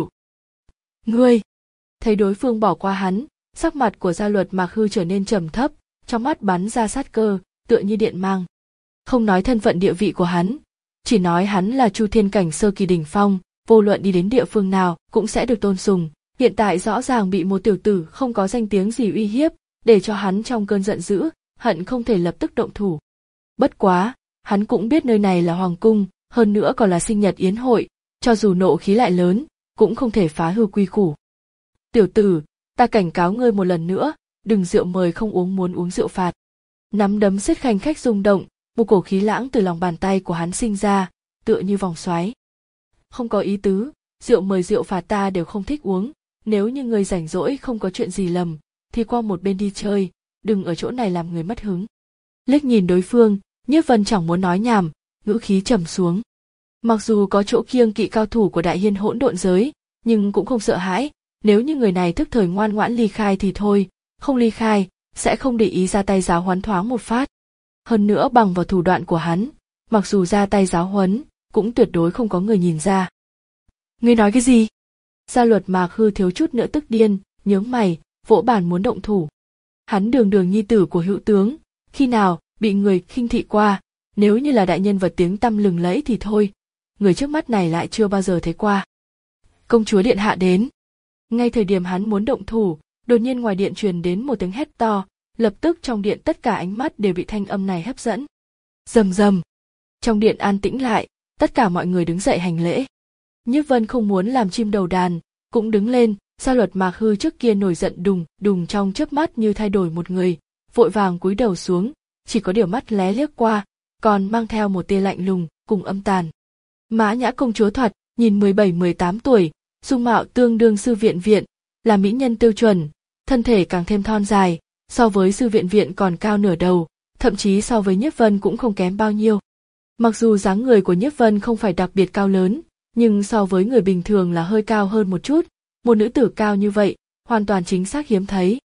Ngươi! Thấy đối phương bỏ qua hắn, sắc mặt của Gia Luật Mạc Hư trở nên trầm thấp, trong mắt bắn ra sát cơ, tựa như điện mang. Không nói thân phận địa vị của hắn, chỉ nói hắn là Chu Thiên cảnh sơ kỳ đỉnh phong, vô luận đi đến địa phương nào cũng sẽ được tôn sùng. Hiện tại rõ ràng bị một tiểu tử không có danh tiếng gì uy hiếp, để cho hắn trong cơn giận dữ, hận không thể lập tức động thủ. Bất quá, hắn cũng biết nơi này là hoàng cung, hơn nữa còn là sinh nhật yến hội, cho dù nộ khí lại lớn, cũng không thể phá hư quy củ. Tiểu tử, ta cảnh cáo ngươi một lần nữa, đừng rượu mời không uống muốn uống rượu phạt. Nắm đấm siết khanh khách rung động, một cổ khí lãng từ lòng bàn tay của hắn sinh ra, tựa như vòng xoáy. Không có ý tứ, rượu mời rượu phạt ta đều không thích uống, nếu như ngươi rảnh rỗi không có chuyện gì lầm, thì qua một bên đi chơi, đừng ở chỗ này làm người mất hứng. Liếc nhìn đối phương, Nhiếp Vân chẳng muốn nói nhảm, ngữ khí trầm xuống. Mặc dù có chỗ kiêng kỵ cao thủ của Đại Hiên hỗn độn giới, nhưng cũng không sợ hãi, nếu như người này thức thời ngoan ngoãn ly khai thì thôi, không ly khai, sẽ không để ý ra tay giáo huấn thoáng một phát. Hơn nữa bằng vào thủ đoạn của hắn, mặc dù ra tay giáo huấn, cũng tuyệt đối không có người nhìn ra. Ngươi nói cái gì? Gia Luật Mạc Hư thiếu chút nữa tức điên, nhướng mày, vỗ bàn muốn động thủ. Hắn đường đường nhi tử của hữu tướng, khi nào bị người khinh thị qua, nếu như là đại nhân vật tiếng tăm lừng lẫy thì thôi, người trước mắt này lại chưa bao giờ thấy qua. Công chúa điện hạ đến. Ngay thời điểm hắn muốn động thủ, đột nhiên ngoài điện truyền đến một tiếng hét to, lập tức trong điện tất cả ánh mắt đều bị thanh âm này hấp dẫn. Rầm rầm. Trong điện an tĩnh lại, tất cả mọi người đứng dậy hành lễ. Nhiếp Vân không muốn làm chim đầu đàn, cũng đứng lên. Gia Luật Mạc Hư trước kia nổi giận đùng đùng trong chớp mắt như thay đổi một người, vội vàng cúi đầu xuống, chỉ có điều mắt lé liếc qua, còn mang theo một tia lạnh lùng cùng âm tàn. Mã Nhã công chúa Thoạt, nhìn mười bảy mười tám tuổi, dung mạo tương đương Sư Viện Viện, là mỹ nhân tiêu chuẩn, thân thể càng thêm thon dài, so với Sư Viện Viện còn cao nửa đầu, thậm chí so với Nhiếp Vân cũng không kém bao nhiêu. Mặc dù dáng người của Nhiếp Vân không phải đặc biệt cao lớn, nhưng so với người bình thường là hơi cao hơn một chút. Một nữ tử cao như vậy, hoàn toàn chính xác hiếm thấy.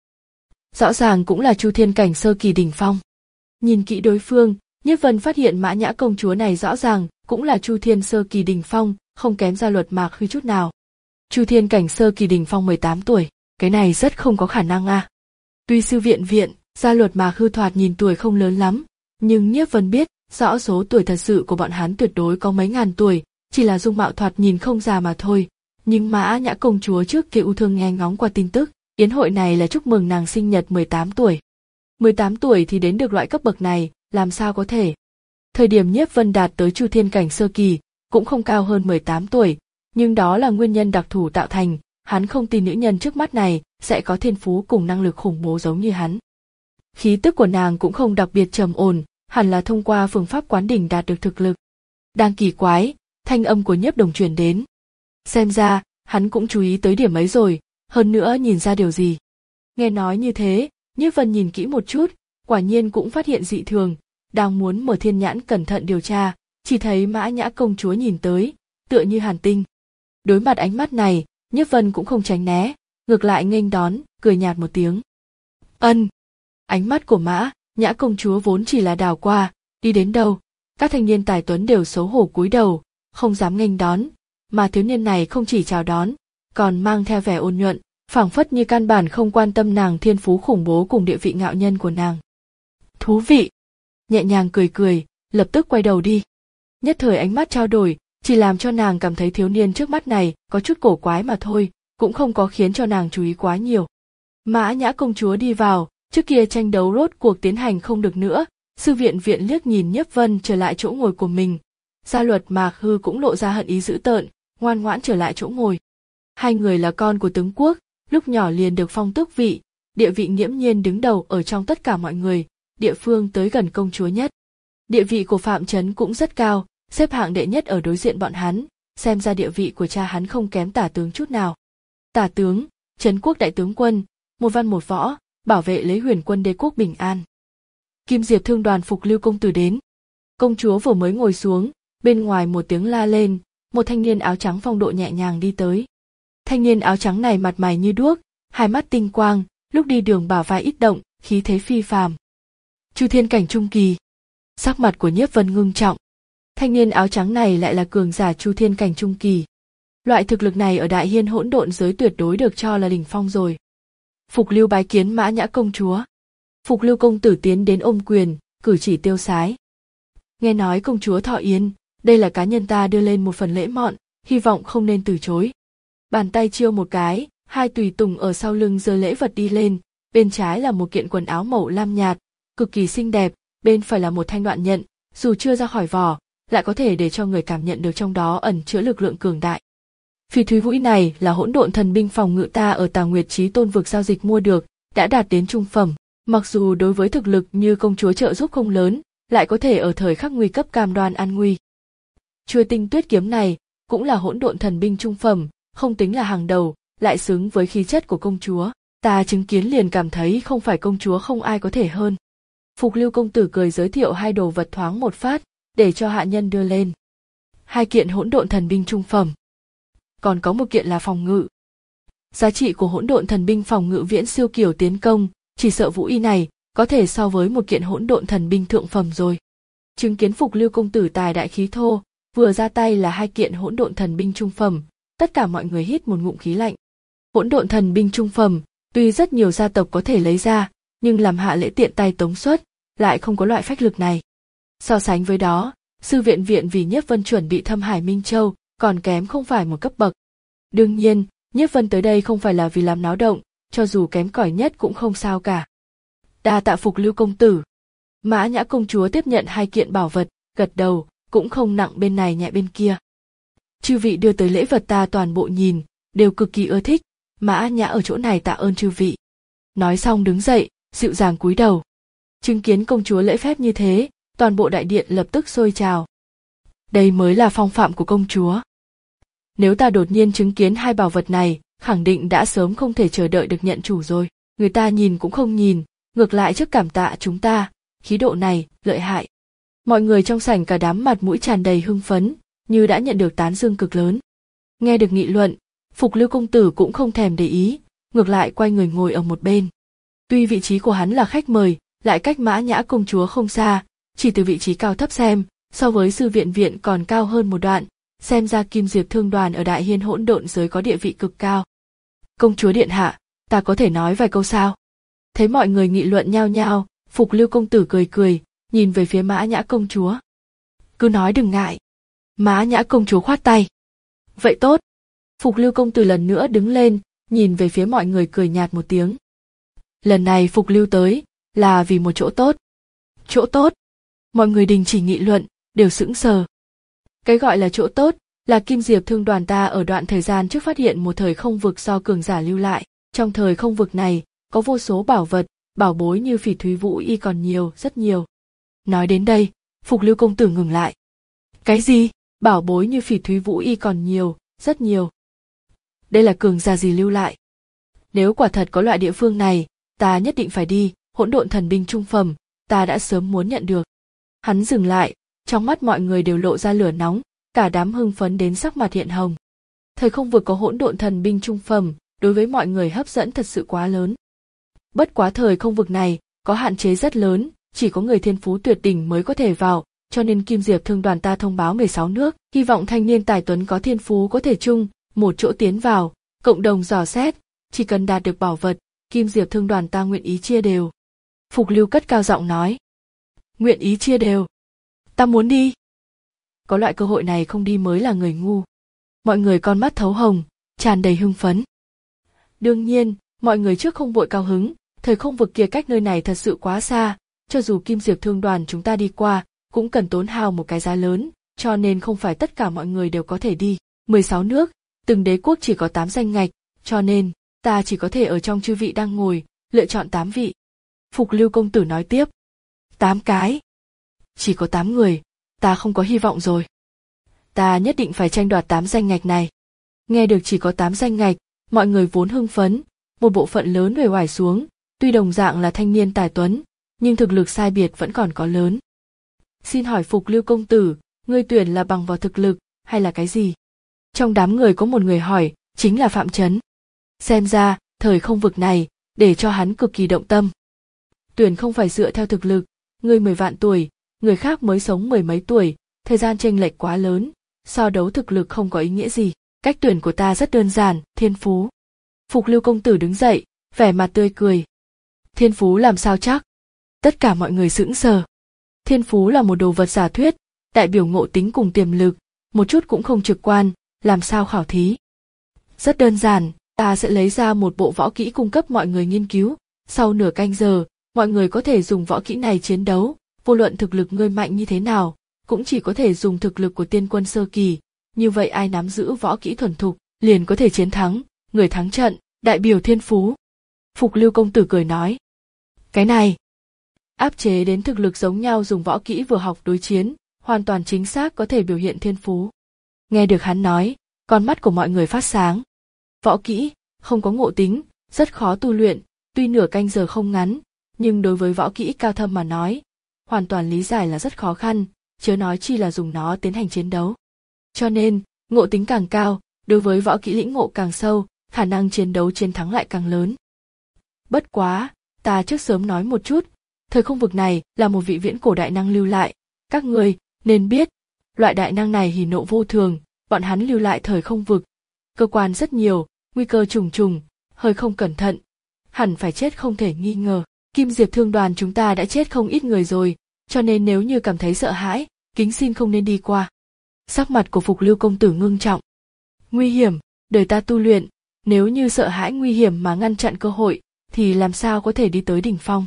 Rõ ràng cũng là Chu Thiên cảnh sơ kỳ đỉnh phong. Nhìn kỹ đối phương, Nhiếp Vân phát hiện Mã Nhã công chúa này rõ ràng cũng là Chu Thiên sơ kỳ đỉnh phong, không kém Gia Luật Mạc Hư chút nào. Chu Thiên cảnh sơ kỳ đỉnh phong mười tám tuổi, cái này rất không có khả năng à. Tuy Sư Viện Viện, Gia Luật Mạc Hư thoạt nhìn tuổi không lớn lắm, nhưng Nhiếp Vân biết rõ số tuổi thật sự của bọn hắn tuyệt đối có mấy ngàn tuổi, chỉ là dung mạo thoạt nhìn không già mà thôi. Nhưng Mã Nhã công chúa trước kia ưu thương nghe ngóng qua tin tức, yến hội này là chúc mừng nàng sinh nhật mười tám tuổi. mười tám tuổi thì đến được loại cấp bậc này, làm sao có thể? Thời điểm Nhiếp Vân đạt tới Chu Thiên cảnh sơ kỳ, cũng không cao hơn mười tám tuổi, nhưng đó là nguyên nhân đặc thù tạo thành, hắn không tin nữ nhân trước mắt này sẽ có thiên phú cùng năng lực khủng bố giống như hắn. Khí tức của nàng cũng không đặc biệt trầm ổn, hẳn là thông qua phương pháp quán đỉnh đạt được thực lực. Đang kỳ quái, thanh âm của Nhiếp Đồng truyền đến. Xem ra, hắn cũng chú ý tới điểm ấy rồi, hơn nữa nhìn ra điều gì. Nghe nói như thế, Nhiếp Vân nhìn kỹ một chút, quả nhiên cũng phát hiện dị thường, đang muốn mở thiên nhãn cẩn thận điều tra, chỉ thấy Mã Nhã công chúa nhìn tới, tựa như hàn tinh. Đối mặt ánh mắt này, Nhiếp Vân cũng không tránh né, ngược lại nghênh đón, cười nhạt một tiếng. Ân. Ánh mắt của Mã Nhã công chúa vốn chỉ là đảo qua, đi đến đâu, các thanh niên tài tuấn đều xấu hổ cúi đầu, không dám nghênh đón, mà thiếu niên này không chỉ chào đón, còn mang theo vẻ ôn nhuận, phảng phất như căn bản không quan tâm nàng thiên phú khủng bố cùng địa vị ngạo nhân của nàng. Thú vị! Nhẹ nhàng cười cười, lập tức quay đầu đi. Nhất thời ánh mắt trao đổi, chỉ làm cho nàng cảm thấy thiếu niên trước mắt này có chút cổ quái mà thôi, cũng không có khiến cho nàng chú ý quá nhiều. Mã Nhã công chúa đi vào, trước kia tranh đấu rốt cuộc tiến hành không được nữa, Sư Viện Viện liếc nhìn Nhiếp Vân trở lại chỗ ngồi của mình. Gia Luật Mạc Hư cũng lộ ra hận ý dữ tợn, ngoan ngoãn trở lại chỗ ngồi. Hai người là con của tướng quốc, lúc nhỏ liền được phong tước vị, địa vị nghiễm nhiên đứng đầu ở trong tất cả mọi người, địa phương tới gần công chúa nhất. Địa vị của Phạm Chấn cũng rất cao, xếp hạng đệ nhất ở đối diện bọn hắn, xem ra địa vị của cha hắn không kém Tả tướng chút nào. Tả tướng, Trấn quốc đại tướng quân, một văn một võ, bảo vệ lấy Huyền quân đế quốc bình an. Kim Diệp Thương đoàn Phục Lưu công tử đến. Công chúa vừa mới ngồi xuống, bên ngoài một tiếng la lên, một thanh niên áo trắng phong độ nhẹ nhàng đi tới. Thanh niên áo trắng này mặt mày như đuốc, hai mắt tinh quang, lúc đi đường bả vai ít động, khí thế phi phàm. Chu Thiên cảnh trung kỳ. Sắc mặt của Nhiếp Vân ngưng trọng. Thanh niên áo trắng này lại là cường giả Chu Thiên cảnh trung kỳ. Loại thực lực này ở Đại Hiên hỗn độn giới tuyệt đối được cho là đỉnh phong rồi. Phục Lưu bái kiến Mã Nhã công chúa. Phục Lưu công tử tiến đến ôm quyền, cử chỉ tiêu sái. Nghe nói công chúa thọ yến, đây là cá nhân ta đưa lên một phần lễ mọn, hy vọng không nên từ chối. Bàn tay chiêu một cái, hai tùy tùng ở sau lưng giơ lễ vật đi lên, bên trái là một kiện quần áo màu lam nhạt, cực kỳ xinh đẹp, bên phải là một thanh đoạn nhận, dù chưa ra khỏi vỏ, lại có thể để cho người cảm nhận được trong đó ẩn chứa lực lượng cường đại. Phỉ thúy vũ này là hỗn độn thần binh phòng ngự ta ở Tà Nguyệt Chí Tôn vực giao dịch mua được, đã đạt đến trung phẩm, mặc dù đối với thực lực như công chúa trợ giúp không lớn, lại có thể ở thời khắc nguy cấp cam đoan an nguy. Chuôi tinh tuyết kiếm này cũng là hỗn độn thần binh trung phẩm, không tính là hàng đầu, lại xứng với khí chất của công chúa, ta chứng kiến liền cảm thấy không phải công chúa không ai có thể hơn. Phục Lưu công tử cười giới thiệu hai đồ vật thoáng một phát, để cho hạ nhân đưa lên. Hai kiện hỗn độn thần binh trung phẩm. Còn có một kiện là phòng ngự. Giá trị của hỗn độn thần binh phòng ngự viễn siêu kiểu tiến công, chỉ sợ vũ y này có thể so với một kiện hỗn độn thần binh thượng phẩm rồi. Chứng kiến Phục Lưu công tử tài đại khí thô, vừa ra tay là hai kiện hỗn độn thần binh trung phẩm, tất cả mọi người hít một ngụm khí lạnh. Hỗn độn thần binh trung phẩm, tuy rất nhiều gia tộc có thể lấy ra, nhưng làm hạ lễ tiện tay tống xuất, lại không có loại phách lực này. So sánh với đó, Sư Viện Viện vì Nhiếp Vân chuẩn bị thâm Hải Minh Châu, còn kém không phải một cấp bậc. Đương nhiên, Nhiếp Vân tới đây không phải là vì làm náo động, cho dù kém cỏi nhất cũng không sao cả. Đa tạ Phục Lưu công tử. Mã Nhã công chúa tiếp nhận hai kiện bảo vật, gật đầu, cũng không nặng bên này nhẹ bên kia. Chư vị đưa tới lễ vật ta toàn bộ nhìn, đều cực kỳ ưa thích, Mã Nhã ở chỗ này tạ ơn chư vị. Nói xong đứng dậy, dịu dàng cúi đầu. Chứng kiến công chúa lễ phép như thế, toàn bộ đại điện lập tức sôi trào. Đây mới là phong phạm của công chúa. Nếu ta đột nhiên chứng kiến hai bảo vật này, khẳng định đã sớm không thể chờ đợi được nhận chủ rồi. Người ta nhìn cũng không nhìn, ngược lại trước cảm tạ chúng ta, khí độ này, lợi hại. Mọi người trong sảnh cả đám mặt mũi tràn đầy hưng phấn, như đã nhận được tán dương cực lớn. Nghe được nghị luận, Phục Lưu công tử cũng không thèm để ý, ngược lại quay người ngồi ở một bên. Tuy vị trí của hắn là khách mời, lại cách Mã Nhã công chúa không xa, chỉ từ vị trí cao thấp xem, so với Sư Viện Viện còn cao hơn một đoạn, xem ra Kim Diệp Thương đoàn ở Đại Hiên hỗn độn giới có địa vị cực cao. Công chúa điện hạ, ta có thể nói vài câu sao? Thấy mọi người nghị luận nhao nhao, Phục Lưu công tử cười cười, nhìn về phía Mã Nhã công chúa. Cứ nói đừng ngại. Mã Nhã công chúa khoát tay. Vậy tốt. Phục Lưu công tử lần nữa đứng lên, nhìn về phía mọi người cười nhạt một tiếng. Lần này Phục Lưu tới, là vì một chỗ tốt. Chỗ tốt? Mọi người đình chỉ nghị luận, đều sững sờ. Cái gọi là chỗ tốt, là Kim Diệp Thương đoàn ta ở đoạn thời gian trước phát hiện một thời không vực do cường giả lưu lại. Trong thời không vực này, có vô số bảo vật, bảo bối như phỉ thúy vũ y còn nhiều, rất nhiều. Nói đến đây, Phục Lưu công tử ngừng lại. Cái gì? Bảo bối như phỉ thúy vũ y còn nhiều, rất nhiều. Đây là cường giả gì lưu lại? Nếu quả thật có loại địa phương này, ta nhất định phải đi, hỗn độn thần binh trung phẩm, ta đã sớm muốn nhận được. Hắn dừng lại, trong mắt mọi người đều lộ ra lửa nóng, cả đám hưng phấn đến sắc mặt hiện hồng. Thời không vực có hỗn độn thần binh trung phẩm, đối với mọi người hấp dẫn thật sự quá lớn. Bất quá thời không vực này có hạn chế rất lớn, chỉ có người thiên phú tuyệt đỉnh mới có thể vào, cho nên Kim Diệp Thương đoàn ta thông báo mười sáu nước, hy vọng thanh niên tài tuấn có thiên phú có thể chung một chỗ tiến vào, cộng đồng dò xét, chỉ cần đạt được bảo vật, Kim Diệp Thương đoàn ta nguyện ý chia đều. Phục Lưu cất cao giọng nói. Nguyện ý chia đều. Ta muốn đi. Có loại cơ hội này không đi mới là người ngu. Mọi người con mắt thấu hồng, tràn đầy hưng phấn. Đương nhiên, mọi người trước không vội cao hứng, thời không vực kia cách nơi này thật sự quá xa, cho dù Kim Diệp Thương đoàn chúng ta đi qua, cũng cần tốn hao một cái giá lớn, cho nên không phải tất cả mọi người đều có thể đi. mười sáu nước, từng đế quốc chỉ có tám danh ngạch, cho nên, ta chỉ có thể ở trong chư vị đang ngồi, lựa chọn tám vị. Phục Lưu công tử nói tiếp. Tám cái. Chỉ có tám người, ta không có hy vọng rồi. Ta nhất định phải tranh đoạt tám danh ngạch này. Nghe được chỉ có tám danh ngạch, mọi người vốn hưng phấn, một bộ phận lớn uể oải xuống, tuy đồng dạng là thanh niên tài tuấn, nhưng thực lực sai biệt vẫn còn có lớn. Xin hỏi Phục Lưu công tử, ngươi tuyển là bằng vào thực lực, hay là cái gì? Trong đám người có một người hỏi, chính là Phạm Chấn. Xem ra, thời không vực này, để cho hắn cực kỳ động tâm. Tuyển không phải dựa theo thực lực, ngươi mười vạn tuổi, người khác mới sống mười mấy tuổi, thời gian chênh lệch quá lớn, so đấu thực lực không có ý nghĩa gì. Cách tuyển của ta rất đơn giản, thiên phú. Phục Lưu công tử đứng dậy, vẻ mặt tươi cười. Thiên phú làm sao chắc? Tất cả mọi người sững sờ. Thiên phú là một đồ vật giả thuyết, đại biểu ngộ tính cùng tiềm lực, một chút cũng không trực quan, làm sao khảo thí? Rất đơn giản, ta sẽ lấy ra một bộ võ kỹ cung cấp mọi người nghiên cứu, sau nửa canh giờ, mọi người có thể dùng võ kỹ này chiến đấu, vô luận thực lực ngươi mạnh như thế nào, cũng chỉ có thể dùng thực lực của tiên quân sơ kỳ, như vậy ai nắm giữ võ kỹ thuần thục, liền có thể chiến thắng, người thắng trận, đại biểu thiên phú. Phục Lưu công tử cười nói. Cái này, áp chế đến thực lực giống nhau dùng võ kỹ vừa học đối chiến, hoàn toàn chính xác có thể biểu hiện thiên phú. Nghe được hắn nói, con mắt của mọi người phát sáng. Võ kỹ, không có ngộ tính, rất khó tu luyện, tuy nửa canh giờ không ngắn, nhưng đối với võ kỹ cao thâm mà nói, hoàn toàn lý giải là rất khó khăn, chớ nói chi là dùng nó tiến hành chiến đấu. Cho nên, ngộ tính càng cao, đối với võ kỹ lĩnh ngộ càng sâu, khả năng chiến đấu chiến thắng lại càng lớn. Bất quá, ta trước sớm nói một chút, thời không vực này là một vị viễn cổ đại năng lưu lại, các người nên biết, loại đại năng này hỉ nộ vô thường, bọn hắn lưu lại thời không vực, cơ quan rất nhiều, nguy cơ trùng trùng, hơi không cẩn thận, hẳn phải chết không thể nghi ngờ. Kim Diệp Thương đoàn chúng ta đã chết không ít người rồi, cho nên nếu như cảm thấy sợ hãi, kính xin không nên đi qua. Sắc mặt của Phục Lưu công tử ngưng trọng. Nguy hiểm, đời ta tu luyện, nếu như sợ hãi nguy hiểm mà ngăn chặn cơ hội, thì làm sao có thể đi tới đỉnh phong?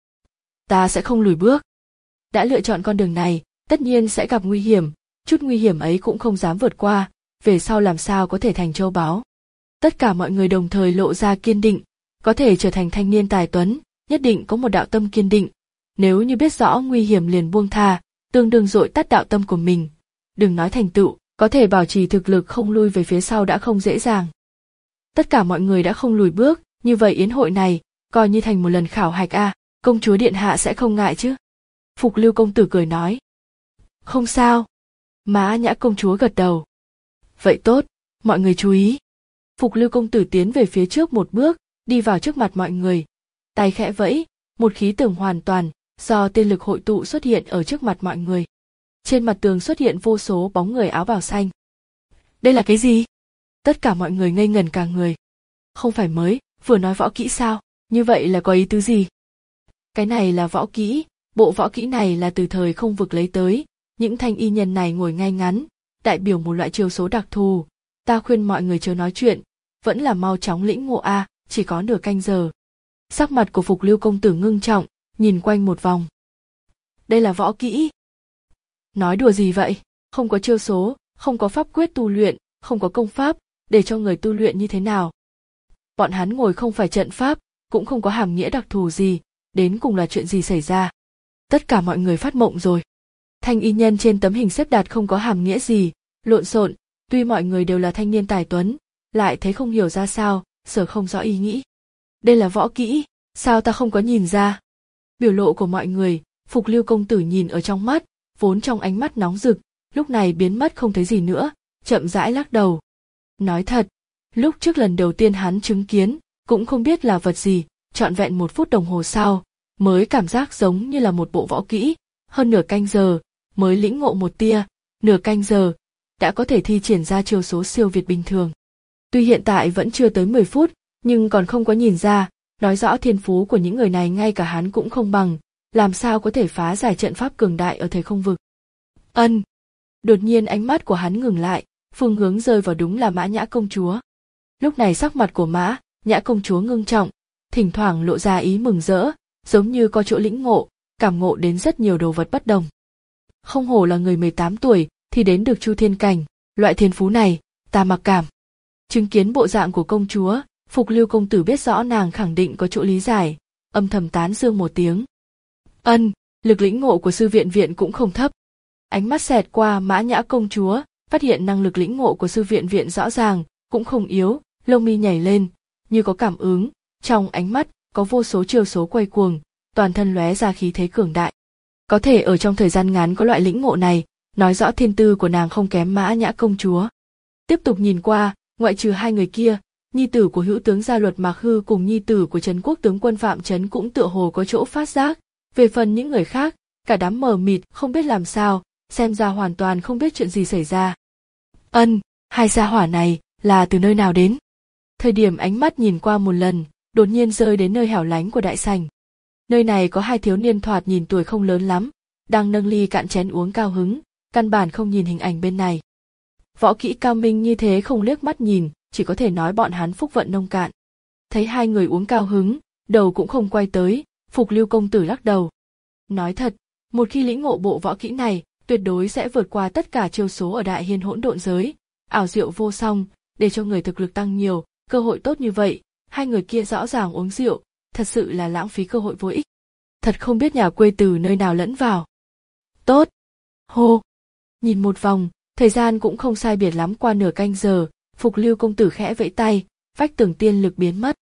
Ta sẽ không lùi bước. Đã lựa chọn con đường này, tất nhiên sẽ gặp nguy hiểm, chút nguy hiểm ấy cũng không dám vượt qua, về sau làm sao có thể thành châu báu. Tất cả mọi người đồng thời lộ ra kiên định, có thể trở thành thanh niên tài tuấn, nhất định có một đạo tâm kiên định. Nếu như biết rõ nguy hiểm liền buông tha, tương đương dội tắt đạo tâm của mình. Đừng nói thành tựu, có thể bảo trì thực lực không lui về phía sau đã không dễ dàng. Tất cả mọi người đã không lùi bước, như vậy yến hội này, coi như thành một lần khảo hạch a, à, công chúa điện hạ sẽ không ngại chứ? Phục Lưu công tử cười nói. Không sao. Mã Nhã công chúa gật đầu. Vậy tốt, mọi người chú ý. Phục Lưu công tử tiến về phía trước một bước, đi vào trước mặt mọi người. Tay khẽ vẫy, một khí tường hoàn toàn, do tiên lực hội tụ xuất hiện ở trước mặt mọi người. Trên mặt tường xuất hiện vô số bóng người áo bào xanh. Đây là cái gì? Tất cả mọi người ngây ngẩn cả người. Không phải mới, vừa nói võ kỹ sao, như vậy là có ý tứ gì? Cái này là võ kỹ, bộ võ kỹ này là từ thời không vực lấy tới, những thanh y nhân này ngồi ngay ngắn, đại biểu một loại chiêu số đặc thù. Ta khuyên mọi người chớ nói chuyện, vẫn là mau chóng lĩnh ngộ a, chỉ có nửa canh giờ. Sắc mặt của Phục Lưu công tử ngưng trọng, nhìn quanh một vòng. Đây là võ kỹ. Nói đùa gì vậy, không có chiêu số, không có pháp quyết tu luyện, không có công pháp, để cho người tu luyện như thế nào? Bọn hắn ngồi không phải trận pháp, cũng không có hàm nghĩa đặc thù gì, đến cùng là chuyện gì xảy ra? Tất cả mọi người phát mộng rồi. Thanh y nhân trên tấm hình xếp đặt không có hàm nghĩa gì, lộn xộn, tuy mọi người đều là thanh niên tài tuấn, lại thấy không hiểu ra sao, sở không rõ ý nghĩ. Đây là võ kỹ, sao ta không có nhìn ra? Biểu lộ của mọi người, Phục Lưu công tử nhìn ở trong mắt, vốn trong ánh mắt nóng rực, lúc này biến mất không thấy gì nữa, chậm rãi lắc đầu. Nói thật, lúc trước lần đầu tiên hắn chứng kiến, cũng không biết là vật gì, trọn vẹn một phút đồng hồ sau, mới cảm giác giống như là một bộ võ kỹ, hơn nửa canh giờ, mới lĩnh ngộ một tia, nửa canh giờ, đã có thể thi triển ra chiêu số siêu việt bình thường. Tuy hiện tại vẫn chưa tới mười phút, nhưng còn không có nhìn ra, nói rõ thiên phú của những người này ngay cả hắn cũng không bằng, làm sao có thể phá giải trận pháp cường đại ở thời không vực. Ân. Đột nhiên ánh mắt của hắn ngừng lại, phương hướng rơi vào đúng là Mã Nhã công chúa. Lúc này sắc mặt của Mã Nhã công chúa ngưng trọng, thỉnh thoảng lộ ra ý mừng rỡ, giống như có chỗ lĩnh ngộ, cảm ngộ đến rất nhiều đồ vật bất đồng. Không hổ là người mười tám tuổi thì đến được Chu Thiên cảnh, loại thiên phú này, ta mặc cảm. Chứng kiến bộ dạng của công chúa, Phục Lưu công tử biết rõ nàng khẳng định có chỗ lý giải, âm thầm tán dương một tiếng. Ân, lực lĩnh ngộ của sư viện viện cũng không thấp. Ánh mắt xẹt qua Mã Nhã công chúa, phát hiện năng lực lĩnh ngộ của sư viện viện rõ ràng, cũng không yếu, lông mi nhảy lên, như có cảm ứng, trong ánh mắt có vô số chiêu số quay cuồng, toàn thân lóe ra khí thế cường đại. Có thể ở trong thời gian ngắn có loại lĩnh ngộ này, nói rõ thiên tư của nàng không kém Mã Nhã công chúa. Tiếp tục nhìn qua, ngoại trừ hai người kia, nhi tử của hữu tướng gia Luật Mạc Hư cùng nhi tử của Trấn Quốc tướng quân Phạm Trấn cũng tựa hồ có chỗ phát giác. Về phần những người khác, cả đám mờ mịt không biết làm sao, xem ra hoàn toàn không biết chuyện gì xảy ra. Ân, hai gia hỏa này là từ nơi nào đến? Thời điểm ánh mắt nhìn qua một lần, đột nhiên rơi đến nơi hẻo lánh của đại sảnh. Nơi này có hai thiếu niên thoạt nhìn tuổi không lớn lắm, đang nâng ly cạn chén uống cao hứng, căn bản không nhìn hình ảnh bên này. Võ kỹ cao minh như thế không liếc mắt nhìn, chỉ có thể nói bọn hắn phúc vận nông cạn. Thấy hai người uống cao hứng, đầu cũng không quay tới, Phục Lưu công tử lắc đầu. Nói thật, một khi lĩnh ngộ bộ võ kỹ này, tuyệt đối sẽ vượt qua tất cả chiêu số ở Đại Hiên hỗn độn giới, ảo diệu vô song, để cho người thực lực tăng nhiều, cơ hội tốt như vậy, hai người kia rõ ràng uống rượu, thật sự là lãng phí cơ hội vô ích. Thật không biết nhà quê từ nơi nào lẫn vào. Tốt. Hô. Nhìn một vòng, thời gian cũng không sai biệt lắm qua nửa canh giờ, Phục Lưu công tử khẽ vẫy tay, vách tường tiên lực biến mất.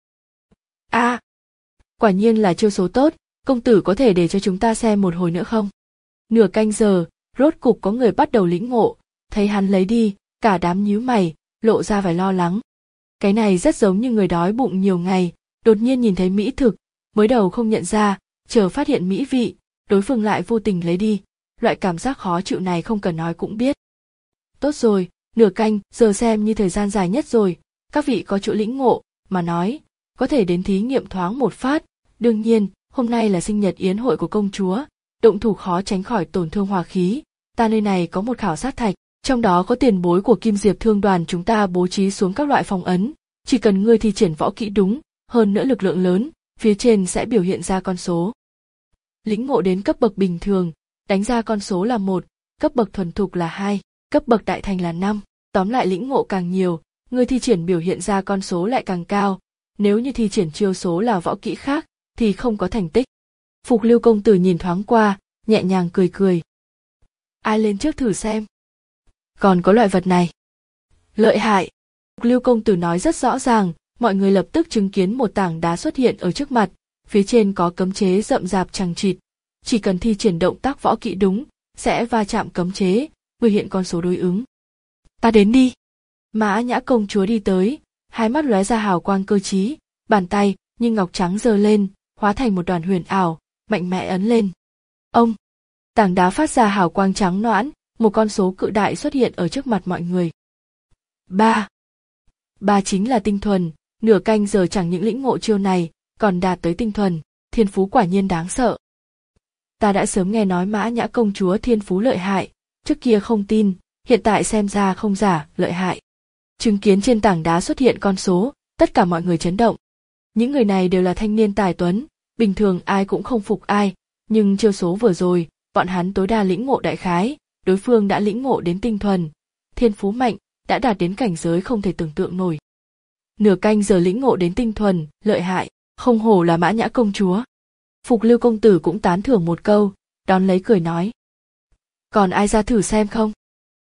A, à, quả nhiên là chiêu số tốt, công tử có thể để cho chúng ta xem một hồi nữa không? Nửa canh giờ, rốt cục có người bắt đầu lĩnh ngộ, thấy hắn lấy đi, cả đám nhíu mày, lộ ra vẻ lo lắng. Cái này rất giống như người đói bụng nhiều ngày, đột nhiên nhìn thấy mỹ thực, mới đầu không nhận ra, chờ phát hiện mỹ vị, đối phương lại vô tình lấy đi, loại cảm giác khó chịu này không cần nói cũng biết. Tốt rồi, nửa canh giờ xem như thời gian dài nhất rồi, các vị có chỗ lĩnh ngộ, mà nói, có thể đến thí nghiệm thoáng một phát, đương nhiên, hôm nay là sinh nhật yến hội của công chúa, động thủ khó tránh khỏi tổn thương hòa khí, ta nơi này có một khảo sát thạch, trong đó có tiền bối của Kim Diệp Thương đoàn chúng ta bố trí xuống các loại phong ấn, chỉ cần ngươi thi triển võ kỹ đúng, hơn nữa lực lượng lớn, phía trên sẽ biểu hiện ra con số. Lĩnh ngộ đến cấp bậc bình thường, đánh ra con số là một, cấp bậc thuần thục là hai, cấp bậc đại thành là năm, tóm lại lĩnh ngộ càng nhiều, ngươi thi triển biểu hiện ra con số lại càng cao, nếu như thi triển chiêu số là võ kỹ khác, thì không có thành tích. Phục Lưu công tử nhìn thoáng qua, nhẹ nhàng cười cười. Ai lên trước thử xem. Còn có loại vật này. Lợi hại. Phục Lưu công tử nói rất rõ ràng, mọi người lập tức chứng kiến một tảng đá xuất hiện ở trước mặt, phía trên có cấm chế rậm rạp chằng chịt, chỉ cần thi triển động tác võ kỹ đúng, sẽ va chạm cấm chế, biểu hiện con số đối ứng. Ta đến đi. Mã Nhã công chúa đi tới, hai mắt lóe ra hào quang cơ trí, bàn tay như ngọc trắng giơ lên, hóa thành một đoàn huyền ảo, mạnh mẽ ấn lên. Ông, tảng đá phát ra hào quang trắng noãn, một con số cự đại xuất hiện ở trước mặt mọi người. Ba. Ba chính là tinh thuần, nửa canh giờ chẳng những lĩnh ngộ chiêu này, còn đạt tới tinh thuần, thiên phú quả nhiên đáng sợ. Ta đã sớm nghe nói Mã Nhã công chúa thiên phú lợi hại, trước kia không tin, hiện tại xem ra không giả, lợi hại. Chứng kiến trên tảng đá xuất hiện con số, tất cả mọi người chấn động. Những người này đều là thanh niên tài tuấn, bình thường ai cũng không phục ai, nhưng chiêu số vừa rồi, bọn hắn tối đa lĩnh ngộ đại khái, đối phương đã lĩnh ngộ đến tinh thuần, thiên phú mạnh, đã đạt đến cảnh giới không thể tưởng tượng nổi. Nửa canh giờ lĩnh ngộ đến tinh thuần, lợi hại, không hổ là Mã Nhã công chúa. Phục Lưu công tử cũng tán thưởng một câu, đón lấy cười nói. Còn ai ra thử xem không?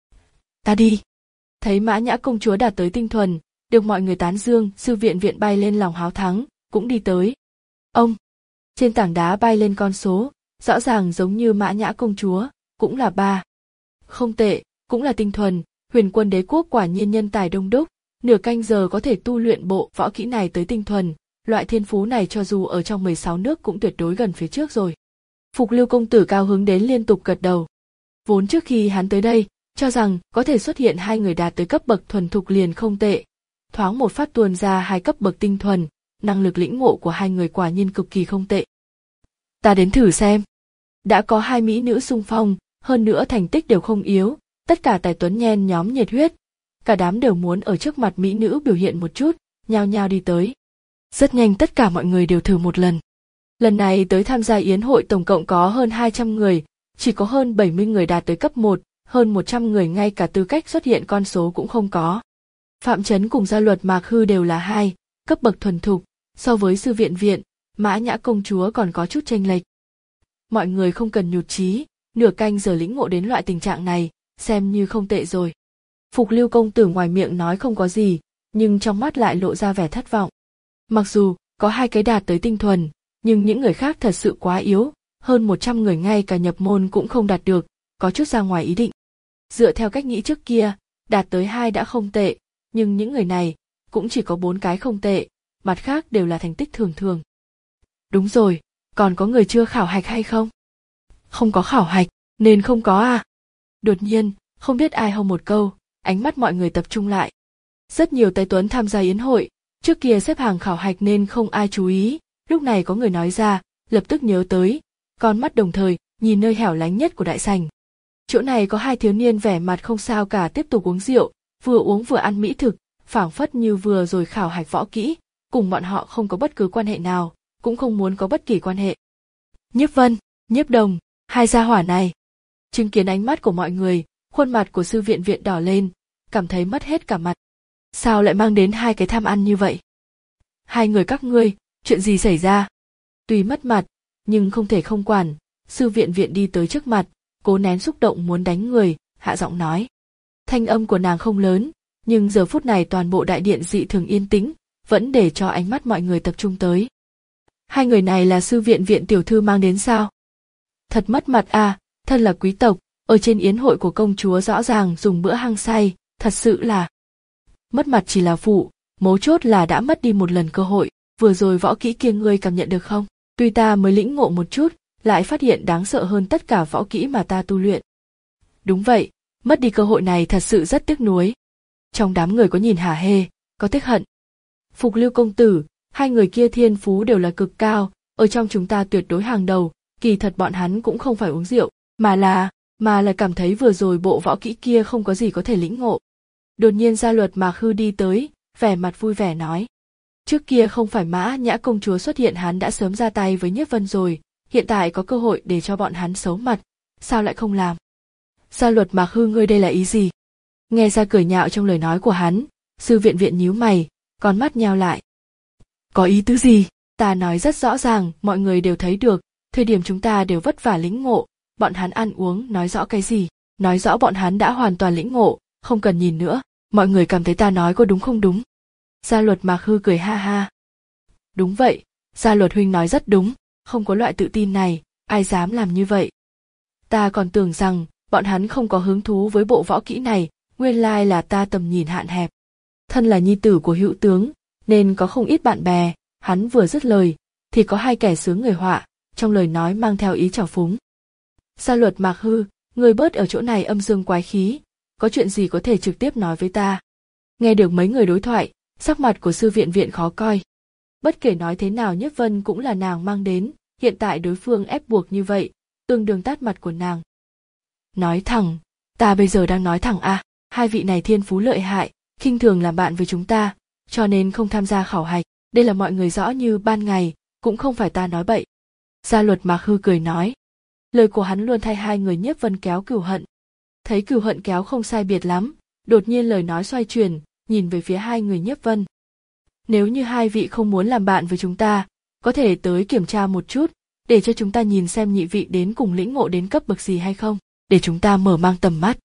Ta đi. Thấy Mã Nhã công chúa đạt tới tinh thuần, được mọi người tán dương, sư viện viện bay lên lòng háo thắng, cũng đi tới. Ông, trên tảng đá bay lên con số, rõ ràng giống như Mã Nhã công chúa, cũng là ba. Không tệ, cũng là tinh thuần, Huyền Quân đế quốc quả nhiên nhân tài đông đúc, nửa canh giờ có thể tu luyện bộ võ kỹ này tới tinh thuần, loại thiên phú này cho dù ở trong mười sáu nước cũng tuyệt đối gần phía trước rồi. Phục Lưu công tử cao hứng đến liên tục gật đầu. Vốn trước khi hắn tới đây, cho rằng có thể xuất hiện hai người đạt tới cấp bậc thuần thục liền không tệ. Thoáng một phát tuôn ra hai cấp bậc tinh thuần, năng lực lĩnh ngộ của hai người quả nhiên cực kỳ không tệ. Ta đến thử xem. Đã có hai mỹ nữ xung phong, hơn nữa thành tích đều không yếu, tất cả tài tuấn nhen nhóm nhiệt huyết. Cả đám đều muốn ở trước mặt mỹ nữ biểu hiện một chút, nhao nhao đi tới. Rất nhanh tất cả mọi người đều thử một lần. Lần này tới tham gia yến hội tổng cộng có hơn hai trăm người, chỉ có hơn bảy mươi người đạt tới cấp một, hơn một trăm người ngay cả tư cách xuất hiện con số cũng không có. Phạm Chấn cùng Gia Luật Mạc Hư đều là hai, cấp bậc thuần thục, so với Sư Viện Viện, Mã Nhã công chúa còn có chút chênh lệch. Mọi người không cần nhụt chí, nửa canh giờ lĩnh ngộ đến loại tình trạng này, xem như không tệ rồi. Phục Lưu công tử ngoài miệng nói không có gì, nhưng trong mắt lại lộ ra vẻ thất vọng. Mặc dù có hai cái đạt tới tinh thuần, nhưng những người khác thật sự quá yếu, hơn một trăm người ngay cả nhập môn cũng không đạt được, có chút ra ngoài ý định. Dựa theo cách nghĩ trước kia, đạt tới hai đã không tệ, nhưng những người này cũng chỉ có bốn cái không tệ, mặt khác đều là thành tích thường thường. Đúng rồi, còn có người chưa khảo hạch hay không? Không có khảo hạch, nên không có à? Đột nhiên, không biết ai hô một câu, ánh mắt mọi người tập trung lại. Rất nhiều tài tuấn tham gia yến hội, trước kia xếp hàng khảo hạch nên không ai chú ý, lúc này có người nói ra, lập tức nhớ tới, con mắt đồng thời nhìn nơi hẻo lánh nhất của đại sảnh. Chỗ này có hai thiếu niên vẻ mặt không sao cả tiếp tục uống rượu, vừa uống vừa ăn mỹ thực, phảng phất như vừa rồi khảo hạch võ kỹ, cùng bọn họ không có bất cứ quan hệ nào, cũng không muốn có bất kỳ quan hệ. Nhiếp Vân, Nhiếp Đồng, hai gia hỏa này. Chứng kiến ánh mắt của mọi người, khuôn mặt của Sư Viện Viện đỏ lên, cảm thấy mất hết cả mặt. Sao lại mang đến hai cái tham ăn như vậy? Hai người các ngươi, chuyện gì xảy ra? Tuy mất mặt, nhưng không thể không quản, Sư Viện Viện đi tới trước mặt, cố nén xúc động muốn đánh người, hạ giọng nói. Thanh âm của nàng không lớn, nhưng giờ phút này toàn bộ đại điện dị thường yên tĩnh, vẫn để cho ánh mắt mọi người tập trung tới. Hai người này là Sư Viện Viện tiểu thư mang đến sao? Thật mất mặt à, thân là quý tộc, ở trên yến hội của công chúa rõ ràng dùng bữa hăng say, thật sự là... Mất mặt chỉ là phụ, mấu chốt là đã mất đi một lần cơ hội, vừa rồi võ kỹ kia ngươi cảm nhận được không? Tuy ta mới lĩnh ngộ một chút, lại phát hiện đáng sợ hơn tất cả võ kỹ mà ta tu luyện. Đúng vậy, mất đi cơ hội này thật sự rất tiếc nuối. Trong đám người có nhìn hả hê, có tiếc hận. Phục Lưu công tử, hai người kia thiên phú đều là cực cao, ở trong chúng ta tuyệt đối hàng đầu, kỳ thật bọn hắn cũng không phải uống rượu, mà là, mà là cảm thấy vừa rồi bộ võ kỹ kia không có gì có thể lĩnh ngộ. Đột nhiên Gia Luật Mạc Hư đi tới, vẻ mặt vui vẻ nói. Trước kia không phải Mã Nhã công chúa xuất hiện hắn đã sớm ra tay với Nhiếp Vân rồi, hiện tại có cơ hội để cho bọn hắn xấu mặt, sao lại không làm? Gia Luật Mạc Hư ngươi đây là ý gì? Nghe ra cười nhạo trong lời nói của hắn, Sư Viện Viện nhíu mày, con mắt nheo lại. Có ý tứ gì? Ta nói rất rõ ràng, mọi người đều thấy được, thời điểm chúng ta đều vất vả lĩnh ngộ, bọn hắn ăn uống nói rõ cái gì? Nói rõ bọn hắn đã hoàn toàn lĩnh ngộ, không cần nhìn nữa, mọi người cảm thấy ta nói có đúng không đúng? Gia Luật Mạc Hư cười ha ha. Đúng vậy, Gia Luật huynh nói rất đúng, không có loại tự tin này, ai dám làm như vậy? Ta còn tưởng rằng bọn hắn không có hứng thú với bộ võ kỹ này, nguyên lai là ta tầm nhìn hạn hẹp. Thân là nhi tử của hữu tướng, nên có không ít bạn bè, hắn vừa dứt lời, thì có hai kẻ sướng người họa, trong lời nói mang theo ý trào phúng. Gia Luật Mạc Hư, người bớt ở chỗ này âm dương quái khí, có chuyện gì có thể trực tiếp nói với ta. Nghe được mấy người đối thoại, sắc mặt của Sư Viện Viện khó coi. Bất kể nói thế nào Nhiếp Vân cũng là nàng mang đến, hiện tại đối phương ép buộc như vậy, tương đương tát mặt của nàng. Nói thẳng, ta bây giờ đang nói thẳng à, hai vị này thiên phú lợi hại, khinh thường làm bạn với chúng ta, cho nên không tham gia khảo hạch, đây là mọi người rõ như ban ngày, cũng không phải ta nói bậy. Gia Luật Mạc Hư cười nói, lời của hắn luôn thay hai người Nhiếp Vân kéo cừu hận. Thấy cừu hận kéo không sai biệt lắm, đột nhiên lời nói xoay chuyển, nhìn về phía hai người Nhiếp Vân. Nếu như hai vị không muốn làm bạn với chúng ta, có thể tới kiểm tra một chút, để cho chúng ta nhìn xem nhị vị đến cùng lĩnh ngộ đến cấp bậc gì hay không, để chúng ta mở mang tầm mắt.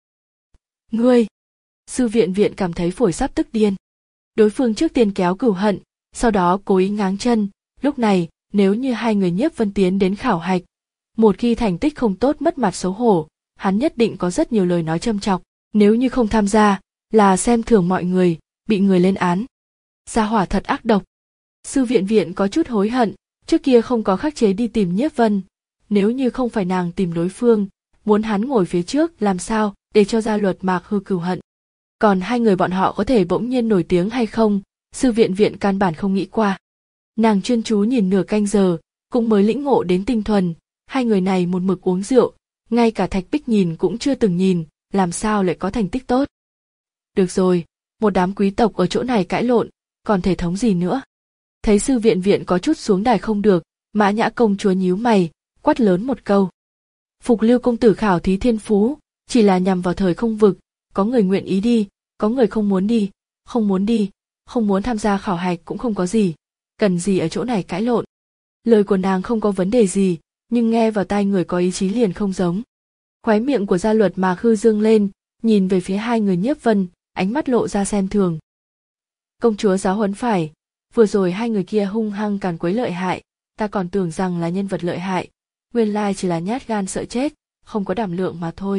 Ngươi! Sư Viện Viện cảm thấy phổi sắp tức điên. Đối phương trước tiên kéo cừu hận, sau đó cố ý ngáng chân, lúc này, nếu như hai người Nhiếp Vân tiến đến khảo hạch, một khi thành tích không tốt mất mặt xấu hổ, hắn nhất định có rất nhiều lời nói châm chọc, nếu như không tham gia, là xem thường mọi người, bị người lên án. Gia hỏa thật ác độc. Sư Viện Viện có chút hối hận, trước kia không có khắc chế đi tìm Nhiếp Vân, nếu như không phải nàng tìm đối phương, muốn hắn ngồi phía trước làm sao để cho Gia Luật Mạc Hư cừu hận. Còn hai người bọn họ có thể bỗng nhiên nổi tiếng hay không, Sư Viện Viện căn bản không nghĩ qua. Nàng chuyên chú nhìn nửa canh giờ, cũng mới lĩnh ngộ đến tinh thuần, hai người này một mực uống rượu, ngay cả Thạch Bích nhìn cũng chưa từng nhìn, làm sao lại có thành tích tốt. Được rồi, một đám quý tộc ở chỗ này cãi lộn, còn thể thống gì nữa. Thấy Sư Viện Viện có chút xuống đài không được, Mã Nhã công chúa nhíu mày, quát lớn một câu. Phục Lưu công tử khảo thí thiên phú, chỉ là nhằm vào thời không vực, có người nguyện ý đi, có người không muốn đi, không muốn đi, không muốn tham gia khảo hạch cũng không có gì, cần gì ở chỗ này cãi lộn. Lời của nàng không có vấn đề gì, nhưng nghe vào tai người có ý chí liền không giống. Khóe miệng của Gia Luật Mạc Hư dương lên, nhìn về phía hai người Nhiếp Vân, ánh mắt lộ ra xem thường. Công chúa giáo huấn phải, vừa rồi hai người kia hung hăng càn quấy lợi hại, ta còn tưởng rằng là nhân vật lợi hại, nguyên lai chỉ là nhát gan sợ chết, không có đảm lượng mà thôi.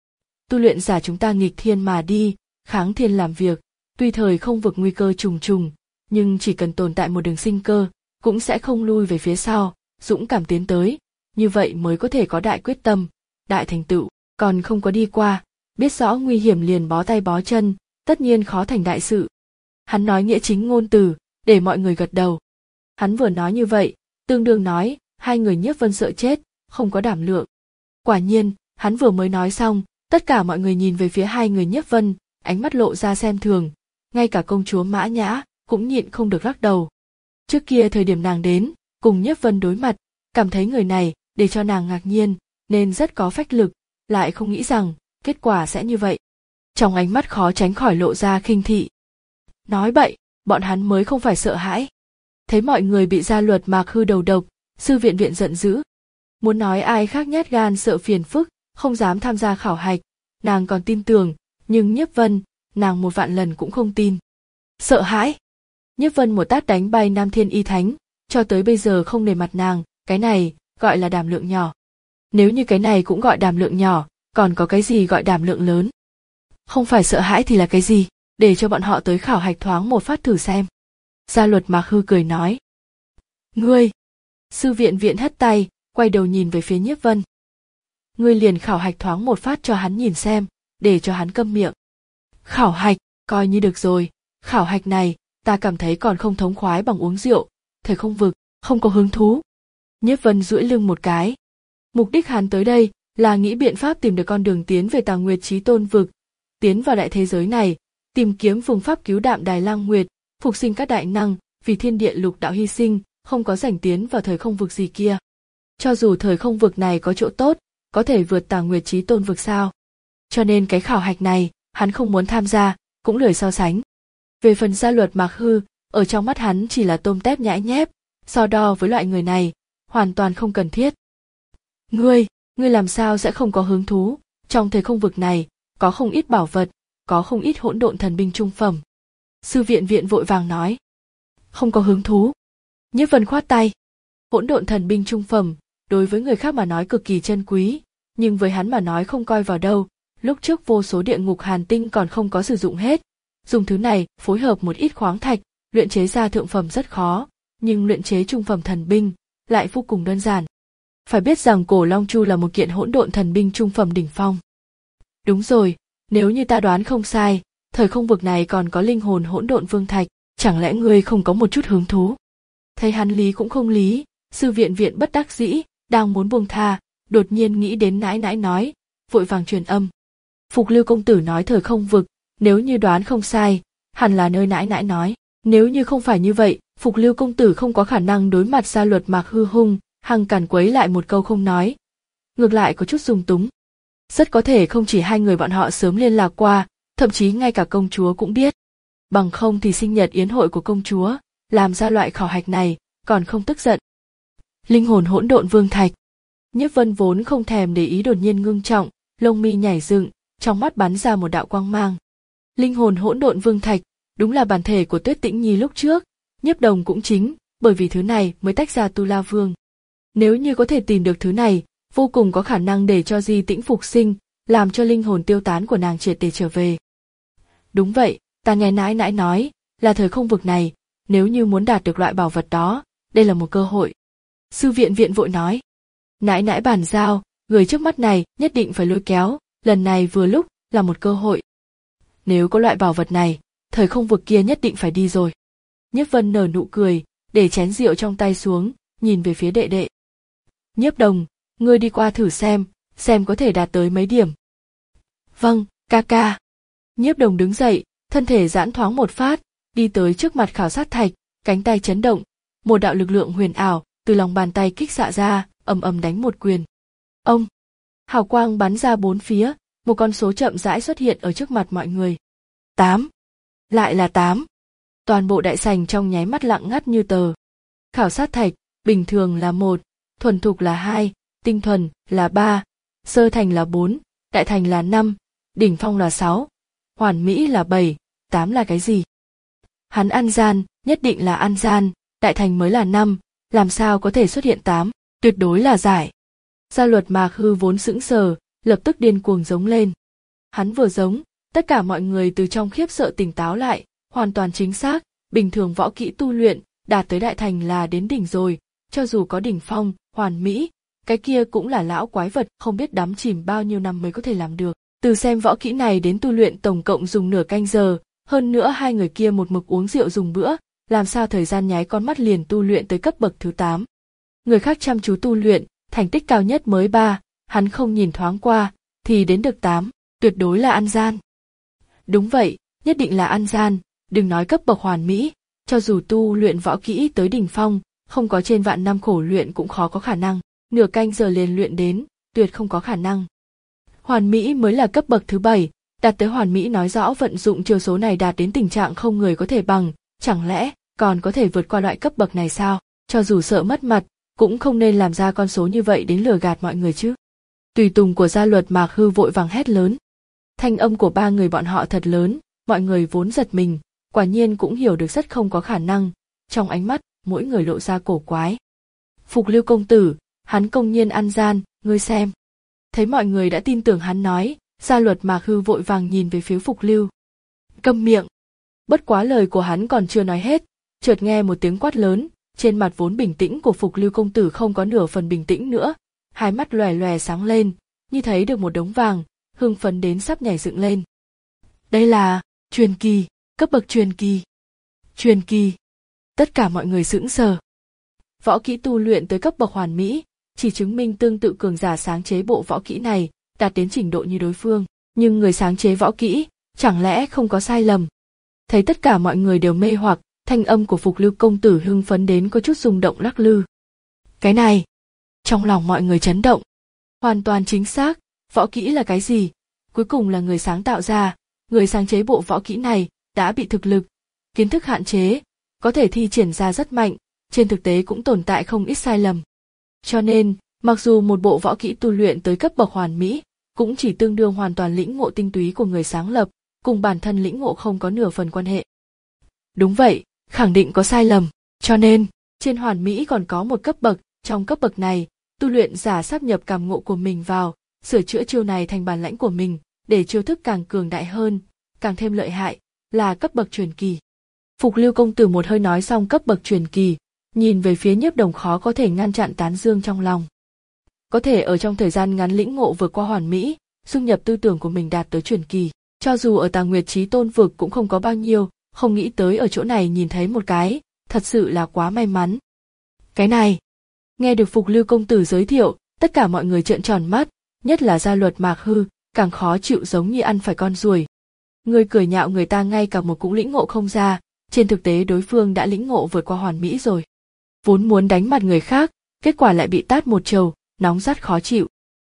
Tu luyện giả chúng ta nghịch thiên mà đi, kháng thiên làm việc, tuy thời không vực nguy cơ trùng trùng, nhưng chỉ cần tồn tại một đường sinh cơ, cũng sẽ không lui về phía sau, dũng cảm tiến tới, như vậy mới có thể có đại quyết tâm, đại thành tựu, còn không có đi qua, biết rõ nguy hiểm liền bó tay bó chân, tất nhiên khó thành đại sự. Hắn nói nghĩa chính ngôn từ, để mọi người gật đầu. Hắn vừa nói như vậy, tương đương nói, hai người Nhiếp Vân sợ chết, không có đảm lượng. Quả nhiên, hắn vừa mới nói xong, tất cả mọi người nhìn về phía hai người Nhiếp Vân, ánh mắt lộ ra xem thường, ngay cả công chúa Mã Nhã cũng nhịn không được lắc đầu. Trước kia thời điểm nàng đến, cùng Nhiếp Vân đối mặt, cảm thấy người này để cho nàng ngạc nhiên, nên rất có phách lực, lại không nghĩ rằng kết quả sẽ như vậy. Trong ánh mắt khó tránh khỏi lộ ra khinh thị. Nói bậy, bọn hắn mới không phải sợ hãi. Thấy mọi người bị Gia Luật Mạc Hư đầu độc, Sư Viện Viện giận dữ. Muốn nói ai khác nhát gan sợ phiền phức, không dám tham gia khảo hạch, nàng còn tin tưởng, nhưng Nhiếp Vân, nàng một vạn lần cũng không tin. Sợ hãi. Nhiếp Vân một tát đánh bay Nam Thiên Y Thánh, cho tới bây giờ không nề mặt nàng, cái này gọi là đảm lượng nhỏ. Nếu như cái này cũng gọi đảm lượng nhỏ, còn có cái gì gọi đảm lượng lớn? Không phải sợ hãi thì là cái gì? Để cho bọn họ tới khảo hạch thoáng một phát thử xem. Gia Luật Mạc Hư cười nói. Ngươi! Sư Viện Viện hất tay, quay đầu nhìn về phía Nhiếp Vân. Ngươi liền khảo hạch thoáng một phát cho hắn nhìn xem, để cho hắn câm miệng. Khảo hạch, coi như được rồi, khảo hạch này, ta cảm thấy còn không thống khoái bằng uống rượu, thời không vực, không có hứng thú. Nhiếp Vân duỗi lưng một cái. Mục đích hắn tới đây là nghĩ biện pháp tìm được con đường tiến về Tà Nguyệt Chí Tôn vực, tiến vào đại thế giới này, tìm kiếm phương pháp cứu đạm Đài Lang Nguyệt, phục sinh các đại năng, vì thiên địa lục đạo hy sinh, không có rảnh tiến vào thời không vực gì kia. Cho dù thời không vực này có chỗ tốt, có thể vượt Tà Nguyệt Chí Tôn vực sao? Cho nên cái khảo hạch này, hắn không muốn tham gia, cũng lười so sánh. Về phần Gia Luật Mạc Hư, ở trong mắt hắn chỉ là tôm tép nhãi nhép, so đo với loại người này, hoàn toàn không cần thiết. Ngươi, ngươi làm sao sẽ không có hứng thú, trong thời không vực này, có không ít bảo vật, có không ít hỗn độn thần binh trung phẩm. Sư Viện Viện vội vàng nói. Không có hứng thú. Nhiếp Vân khoát tay. Hỗn độn thần binh trung phẩm, đối với người khác mà nói cực kỳ chân quý, nhưng với hắn mà nói không coi vào đâu, lúc trước vô số địa ngục hàn tinh còn không có sử dụng hết. Dùng thứ này phối hợp một ít khoáng thạch, luyện chế ra thượng phẩm rất khó, nhưng luyện chế trung phẩm thần binh lại vô cùng đơn giản. Phải biết rằng Cổ Long Chu là một kiện hỗn độn thần binh trung phẩm đỉnh phong. Đúng rồi, nếu như ta đoán không sai, thời không vực này còn có linh hồn hỗn độn vương thạch, chẳng lẽ ngươi không có một chút hứng thú? Thấy hắn lý cũng không lý, Sư Viện Viện bất đắc dĩ, đang muốn buông tha, đột nhiên nghĩ đến nãi nãi nói, vội vàng truyền âm. Phục Lưu công tử nói thời không vực, nếu như đoán không sai, hẳn là nơi nãi nãi nói. Nếu như không phải như vậy, Phục Lưu công tử không có khả năng đối mặt Gia Luật Mạc Hư hung, hằng càn quấy lại một câu không nói. Ngược lại có chút dung túng. Rất có thể không chỉ hai người bọn họ sớm liên lạc qua, thậm chí ngay cả công chúa cũng biết. Bằng không thì sinh nhật yến hội của công chúa, làm ra loại khảo hạch này, còn không tức giận. Linh hồn hỗn độn vương thạch. Nhiếp Vân vốn không thèm để ý đột nhiên ngưng trọng, lông mi nhảy dựng, trong mắt bắn ra một đạo quang mang. Linh hồn hỗn độn vương thạch, đúng là bản thể của Tuyết Tĩnh Nhi lúc trước, Nhiếp Đồng cũng chính, bởi vì thứ này mới tách ra Tu La Vương. Nếu như có thể tìm được thứ này, vô cùng có khả năng để cho Di Tĩnh phục sinh, làm cho linh hồn tiêu tán của nàng triệt để trở về. Đúng vậy, ta nghe nãi nãi nói, là thời không vực này, nếu như muốn đạt được loại bảo vật đó, đây là một cơ hội. Sư Viện Viện vội nói. Nãi nãi bàn giao, người trước mắt này nhất định phải lôi kéo, lần này vừa lúc là một cơ hội. Nếu có loại bảo vật này, thời không vực kia nhất định phải đi rồi. Nhiếp Vân nở nụ cười, để chén rượu trong tay xuống, nhìn về phía đệ đệ. Nhiếp Đồng, ngươi đi qua thử xem, xem có thể đạt tới mấy điểm. Vâng, ca ca. Nhiếp Đồng đứng dậy, thân thể giãn thoáng một phát, đi tới trước mặt khảo sát thạch, cánh tay chấn động, một đạo lực lượng huyền ảo từ lòng bàn tay kích xạ ra, ầm ầm đánh một quyền. Ông, hào quang bắn ra bốn phía, một con số chậm rãi xuất hiện ở trước mặt mọi người. Tám, lại là tám. Toàn bộ đại sảnh trong nháy mắt lặng ngắt như tờ. Khảo sát thạch, bình thường là một, thuần thục là hai, tinh thuần là ba, sơ thành là bốn, đại thành là năm, đỉnh phong là sáu, hoàn mỹ là bảy, tám là cái gì? Hắn ăn gian, nhất định là ăn gian, đại thành mới là năm, làm sao có thể xuất hiện tám, tuyệt đối là giải. Gia Luật Mạc Hư vốn sững sờ, lập tức điên cuồng giống lên. Hắn vừa giống, tất cả mọi người từ trong khiếp sợ tỉnh táo lại, hoàn toàn chính xác, bình thường võ kỹ tu luyện, đạt tới đại thành là đến đỉnh rồi, cho dù có đỉnh phong, hoàn mỹ, cái kia cũng là lão quái vật không biết đắm chìm bao nhiêu năm mới có thể làm được. Từ xem võ kỹ này đến tu luyện tổng cộng dùng nửa canh giờ, hơn nữa hai người kia một mực uống rượu dùng bữa, làm sao thời gian nháy con mắt liền tu luyện tới cấp bậc thứ tám. Người khác chăm chú tu luyện, thành tích cao nhất mới ba, hắn không nhìn thoáng qua, thì đến được tám, tuyệt đối là ăn gian. Đúng vậy, nhất định là ăn gian, đừng nói cấp bậc hoàn mỹ, cho dù tu luyện võ kỹ tới đỉnh phong, không có trên vạn năm khổ luyện cũng khó có khả năng, nửa canh giờ liền luyện đến, tuyệt không có khả năng. Hoàn mỹ mới là cấp bậc thứ bảy, đạt tới hoàn mỹ nói rõ vận dụng chiêu số này đạt đến tình trạng không người có thể bằng, chẳng lẽ còn có thể vượt qua loại cấp bậc này sao? Cho dù sợ mất mặt, cũng không nên làm ra con số như vậy đến lừa gạt mọi người chứ. Tùy tùng của Gia Luật Mạc Hư vội vàng hét lớn. Thanh âm của ba người bọn họ thật lớn, mọi người vốn giật mình, quả nhiên cũng hiểu được rất không có khả năng, trong ánh mắt mỗi người lộ ra cổ quái. Phục Lưu công tử, hắn công nhiên ăn gian, ngươi xem. Thấy mọi người đã tin tưởng hắn nói, Gia Luật Mạc Hư vội vàng nhìn về phía Phục Lưu. Câm miệng. Bất quá lời của hắn còn chưa nói hết, chợt nghe một tiếng quát lớn, trên mặt vốn bình tĩnh của Phục Lưu công tử không có nửa phần bình tĩnh nữa, hai mắt lòe lòe sáng lên, như thấy được một đống vàng, hưng phấn đến sắp nhảy dựng lên. Đây là truyền kỳ, cấp bậc truyền kỳ. Truyền kỳ. Tất cả mọi người sững sờ. Võ kỹ tu luyện tới cấp bậc hoàn mỹ, chỉ chứng minh tương tự cường giả sáng chế bộ võ kỹ này đạt đến trình độ như đối phương, nhưng người sáng chế võ kỹ chẳng lẽ không có sai lầm? Thấy tất cả mọi người đều mê hoặc, thanh âm của Phục Lưu công tử hưng phấn đến có chút rung động lắc lư. Cái này, trong lòng mọi người chấn động. Hoàn toàn chính xác, võ kỹ là cái gì? Cuối cùng là người sáng tạo ra, người sáng chế bộ võ kỹ này đã bị thực lực, kiến thức hạn chế, có thể thi triển ra rất mạnh, trên thực tế cũng tồn tại không ít sai lầm. Cho nên, mặc dù một bộ võ kỹ tu luyện tới cấp bậc hoàn mỹ, cũng chỉ tương đương hoàn toàn lĩnh ngộ tinh túy của người sáng lập, cùng bản thân lĩnh ngộ không có nửa phần quan hệ. Đúng vậy, khẳng định có sai lầm, cho nên, trên hoàn mỹ còn có một cấp bậc, trong cấp bậc này, tu luyện giả sáp nhập cảm ngộ của mình vào, sửa chữa chiêu này thành bản lãnh của mình, để chiêu thức càng cường đại hơn, càng thêm lợi hại, là cấp bậc truyền kỳ. Phục Lưu công tử một hơi nói xong cấp bậc truyền kỳ, nhìn về phía Nhiếp Đồng khó có thể ngăn chặn tán dương trong lòng. Có thể ở trong thời gian ngắn lĩnh ngộ vượt qua hoàn mỹ, dung nhập tư tưởng của mình đạt tới truyền kỳ, cho dù ở Tà Nguyệt Chí Tôn vực cũng không có bao nhiêu, không nghĩ tới ở chỗ này nhìn thấy một cái, thật sự là quá may mắn. Cái này, nghe được Phục Lưu công tử giới thiệu, tất cả mọi người trợn tròn mắt, nhất là Gia Luật Mạc Hư, càng khó chịu giống như ăn phải con ruồi. Người cười nhạo người ta ngay cả một cũng lĩnh ngộ không ra, trên thực tế đối phương đã lĩnh ngộ vượt qua hoàn mỹ rồi. Vốn muốn đánh mặt người khác, kết quả lại bị tát một trầu, nóng rát khó chịu.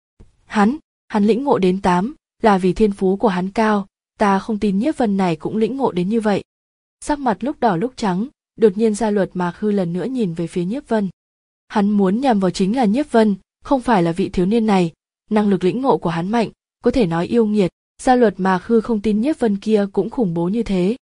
Hắn, hắn lĩnh ngộ đến tám, là vì thiên phú của hắn cao, ta không tin Nhiếp Vân này cũng lĩnh ngộ đến như vậy. Sắc mặt lúc đỏ lúc trắng, đột nhiên Gia Luật Mạc Hư lần nữa nhìn về phía Nhiếp Vân. Hắn muốn nhằm vào chính là Nhiếp Vân, không phải là vị thiếu niên này, năng lực lĩnh ngộ của hắn mạnh, có thể nói yêu nghiệt, Gia Luật Mạc Hư không tin Nhiếp Vân kia cũng khủng bố như thế.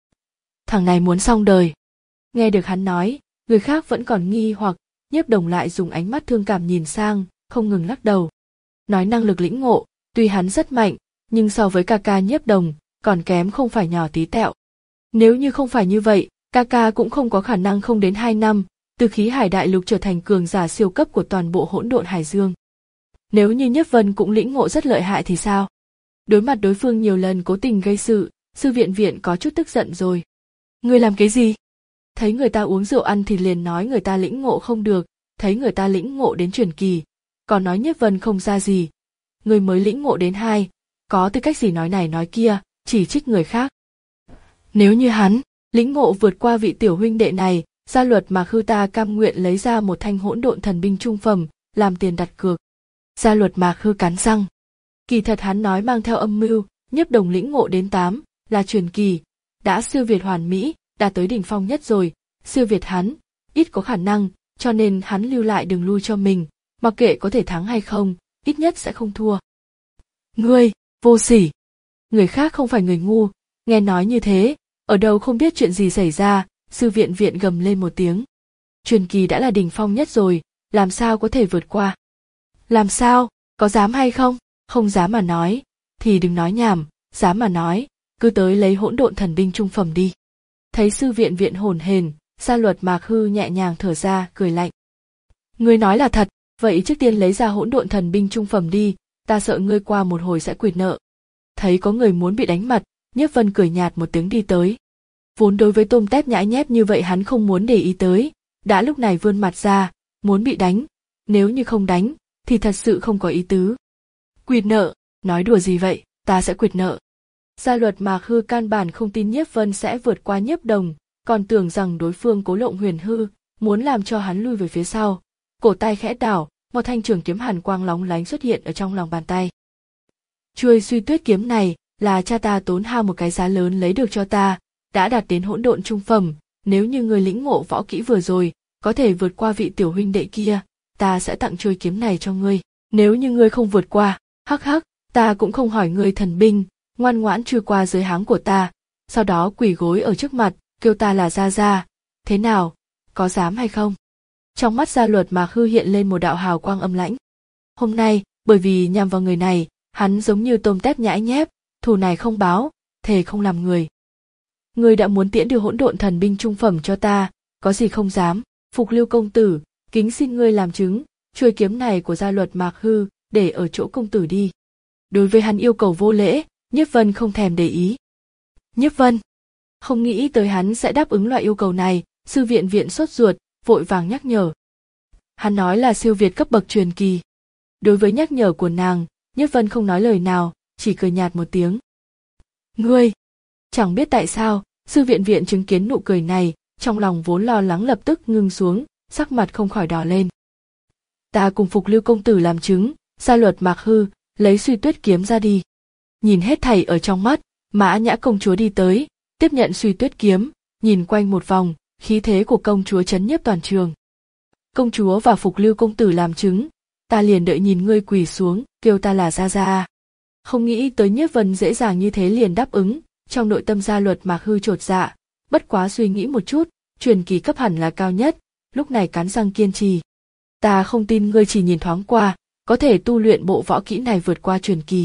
Thằng này muốn xong đời. Nghe được hắn nói, người khác vẫn còn nghi hoặc, Nhiếp Đồng lại dùng ánh mắt thương cảm nhìn sang, không ngừng lắc đầu. Nói năng lực lĩnh ngộ, tuy hắn rất mạnh, nhưng so với ca ca Nhiếp Đồng, còn kém không phải nhỏ tí tẹo. Nếu như không phải như vậy, ca ca cũng không có khả năng không đến hai năm, từ khí hải đại lục trở thành cường giả siêu cấp của toàn bộ hỗn độn hải dương. Nếu như Nhiếp Vân cũng lĩnh ngộ rất lợi hại thì sao? Đối mặt đối phương nhiều lần cố tình gây sự, Sư Viện Viện có chút tức giận rồi. Ngươi làm cái gì? Thấy người ta uống rượu ăn thì liền nói người ta lĩnh ngộ không được, thấy người ta lĩnh ngộ đến truyền kỳ, còn nói Nhiếp Vân không ra gì. Ngươi mới lĩnh ngộ đến hai, có tư cách gì nói này nói kia, chỉ trích người khác. Nếu như hắn lĩnh ngộ vượt qua vị tiểu huynh đệ này, Gia Luật Mạc Hư ta cam nguyện lấy ra một thanh hỗn độn thần binh trung phẩm làm tiền đặt cược. Gia Luật Mạc Hư cắn răng. Kỳ thật hắn nói mang theo âm mưu, Nhiếp Đồng lĩnh ngộ đến tám, là truyền kỳ, đã siêu việt hoàn mỹ, đạt tới đỉnh phong nhất rồi, siêu việt hắn, ít có khả năng, cho nên hắn lưu lại đường lui cho mình, mặc kệ có thể thắng hay không, ít nhất sẽ không thua. Ngươi, vô sỉ! Người khác không phải người ngu, nghe nói như thế, ở đâu không biết chuyện gì xảy ra, Sư Viện Viện gầm lên một tiếng. Truyền kỳ đã là đỉnh phong nhất rồi, làm sao có thể vượt qua? Làm sao, có dám hay không? Không dám mà nói, thì đừng nói nhảm, dám mà nói, cứ tới lấy hỗn độn thần binh trung phẩm đi. Thấy Sư Viện Viện hồn hển, Gia Luật Mạc Hư nhẹ nhàng thở ra, cười lạnh. Ngươi nói là thật, vậy trước tiên lấy ra hỗn độn thần binh trung phẩm đi, ta sợ ngươi qua một hồi sẽ quỵt nợ. Thấy có người muốn bị đánh mặt, Nhiếp Vân cười nhạt một tiếng đi tới. Vốn đối với tôm tép nhãi nhép như vậy hắn không muốn để ý tới, đã lúc này vươn mặt ra, muốn bị đánh, nếu như không đánh, thì thật sự không có ý tứ. Quỵt nợ, nói đùa gì vậy, ta sẽ quỵt nợ. Gia Luật Mạc Hư căn bản không tin Nhiếp Vân sẽ vượt qua Nhiếp Đồng, còn tưởng rằng đối phương cố lộng huyền hư, muốn làm cho hắn lui về phía sau. Cổ tay khẽ đảo, một thanh trường kiếm hàn quang lóng lánh xuất hiện ở trong lòng bàn tay. Chuôi Suy Tuyết kiếm này là cha ta tốn hao một cái giá lớn lấy được cho ta, đã đạt đến hỗn độn trung phẩm, nếu như người lĩnh ngộ võ kỹ vừa rồi, có thể vượt qua vị tiểu huynh đệ kia, ta sẽ tặng chuôi kiếm này cho ngươi. Nếu như ngươi không vượt qua, hắc hắc, ta cũng không hỏi ngươi thần binh, ngoan ngoãn chui qua dưới háng của ta, sau đó quỳ gối ở trước mặt, kêu ta là Gia Gia. Thế nào, có dám hay không? Trong mắt Gia Luật Mạc Hư hiện lên một đạo hào quang âm lãnh. Hôm nay, bởi vì nhằm vào người này, hắn giống như tôm tép nhãi nhép, thù này không báo, thề không làm người. Ngươi đã muốn tiễn đưa hỗn độn thần binh trung phẩm cho ta, có gì không dám? Phục Lưu công tử, kính xin ngươi làm chứng, chuôi kiếm này của Gia Luật Mạc Hư, để ở chỗ công tử đi. Đối với hắn yêu cầu vô lễ, Nhiếp Vân không thèm để ý. Nhiếp Vân không nghĩ tới hắn sẽ đáp ứng loại yêu cầu này, Sư Viện Viện sốt ruột, vội vàng nhắc nhở. Hắn nói là siêu việt cấp bậc truyền kỳ. Đối với nhắc nhở của nàng, Nhiếp Vân không nói lời nào, chỉ cười nhạt một tiếng. Ngươi! Chẳng biết tại sao, Sư Viện Viện chứng kiến nụ cười này, trong lòng vốn lo lắng lập tức ngưng xuống, sắc mặt không khỏi đỏ lên. Ta cùng Phục Lưu công tử làm chứng, Gia Luật Mạc Hư, lấy Suy Tuyết kiếm ra đi. Nhìn hết thảy ở trong mắt, Mã Nhã công chúa đi tới, tiếp nhận Suy Tuyết kiếm, nhìn quanh một vòng, khí thế của công chúa chấn nhiếp toàn trường. Công chúa và Phục Lưu công tử làm chứng, ta liền đợi nhìn ngươi quỳ xuống, kêu ta là Gia Gia. Không nghĩ tới Nhiếp Vân dễ dàng như thế liền đáp ứng, trong nội tâm Gia Luật Mạc Hư chột dạ, bất quá suy nghĩ một chút, truyền kỳ cấp hẳn là cao nhất, lúc này cắn răng kiên trì. Ta không tin ngươi chỉ nhìn thoáng qua, có thể tu luyện bộ võ kỹ này vượt qua truyền kỳ.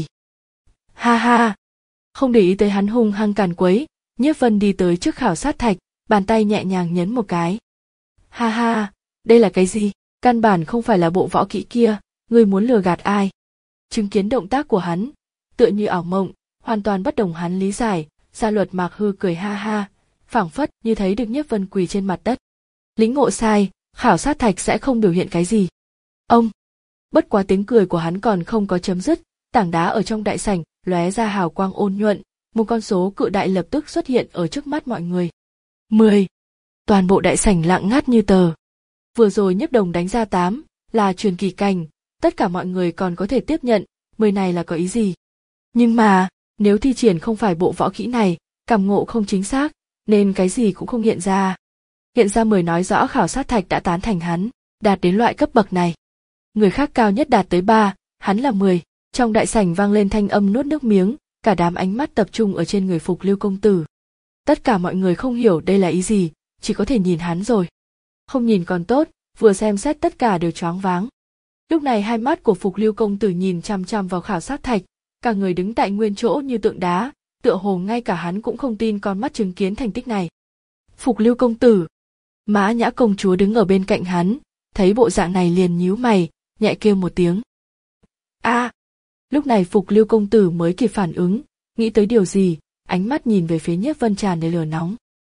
Ha ha! Không để ý tới hắn hung hăng càn quấy, Nhiếp Vân đi tới trước khảo sát thạch, bàn tay nhẹ nhàng nhấn một cái. Ha ha! Đây là cái gì? Căn bản không phải là bộ võ kỹ kia, ngươi muốn lừa gạt ai? Chứng kiến động tác của hắn, tựa như ảo mộng, hoàn toàn bất đồng hắn lý giải, Gia Luật Mạc Hư cười ha ha, phảng phất như thấy được Nhiếp Vân quỳ trên mặt đất. Lĩnh ngộ sai, khảo sát thạch sẽ không biểu hiện cái gì. Ông! Bất quá tiếng cười của hắn còn không có chấm dứt, tảng đá ở trong đại sảnh lóe ra hào quang ôn nhuận, một con số cự đại lập tức xuất hiện ở trước mắt mọi người. Mười. Toàn bộ đại sảnh lặng ngắt như tờ. Vừa rồi Nhiếp Đồng đánh ra tám, là truyền kỳ cảnh, tất cả mọi người còn có thể tiếp nhận, mười này là có ý gì? Nhưng mà, nếu thi triển không phải bộ võ kỹ này, cảm ngộ không chính xác, nên cái gì cũng không hiện ra. Hiện ra mười nói rõ khảo sát thạch đã tán thành hắn, đạt đến loại cấp bậc này. Người khác cao nhất đạt tới ba, hắn là mười. Trong đại sảnh vang lên thanh âm nuốt nước miếng, cả đám ánh mắt tập trung ở trên người Phục Lưu công tử. Tất cả mọi người không hiểu đây là ý gì, chỉ có thể nhìn hắn rồi. Không nhìn còn tốt, vừa xem xét tất cả đều choáng váng. Lúc này hai mắt của Phục Lưu công tử nhìn chằm chằm vào khảo sát thạch, cả người đứng tại nguyên chỗ như tượng đá, tựa hồ ngay cả hắn cũng không tin con mắt chứng kiến thành tích này. Phục Lưu công tử! Mã Nhã công chúa đứng ở bên cạnh hắn, thấy bộ dạng này liền nhíu mày, nhẹ kêu một tiếng. a Lúc này Phục Lưu công tử mới kịp phản ứng, nghĩ tới điều gì, ánh mắt nhìn về phía Nhiếp Vân tràn đầy lửa nóng.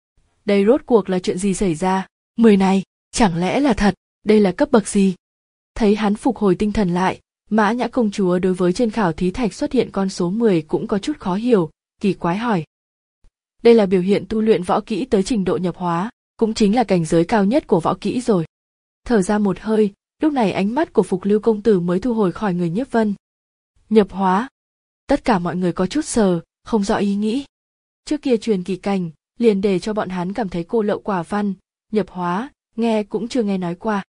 Đây rốt cuộc là chuyện gì xảy ra? Mười này, chẳng lẽ là thật? Đây là cấp bậc gì? Thấy hắn phục hồi tinh thần lại, Mã Nhã công chúa đối với trên khảo thí thạch xuất hiện con số mười cũng có chút khó hiểu, kỳ quái hỏi. Đây là biểu hiện tu luyện võ kỹ tới trình độ nhập hóa, cũng chính là cảnh giới cao nhất của võ kỹ rồi. Thở ra một hơi, lúc này ánh mắt của Phục Lưu công tử mới thu hồi khỏi người Nhiếp Vân. Nhập hóa. Tất cả mọi người có chút sờ, không rõ ý nghĩ. Trước kia truyền kỳ cảnh, liền để cho bọn hắn cảm thấy cô lậu quả văn, nhập hóa, nghe cũng chưa nghe nói qua.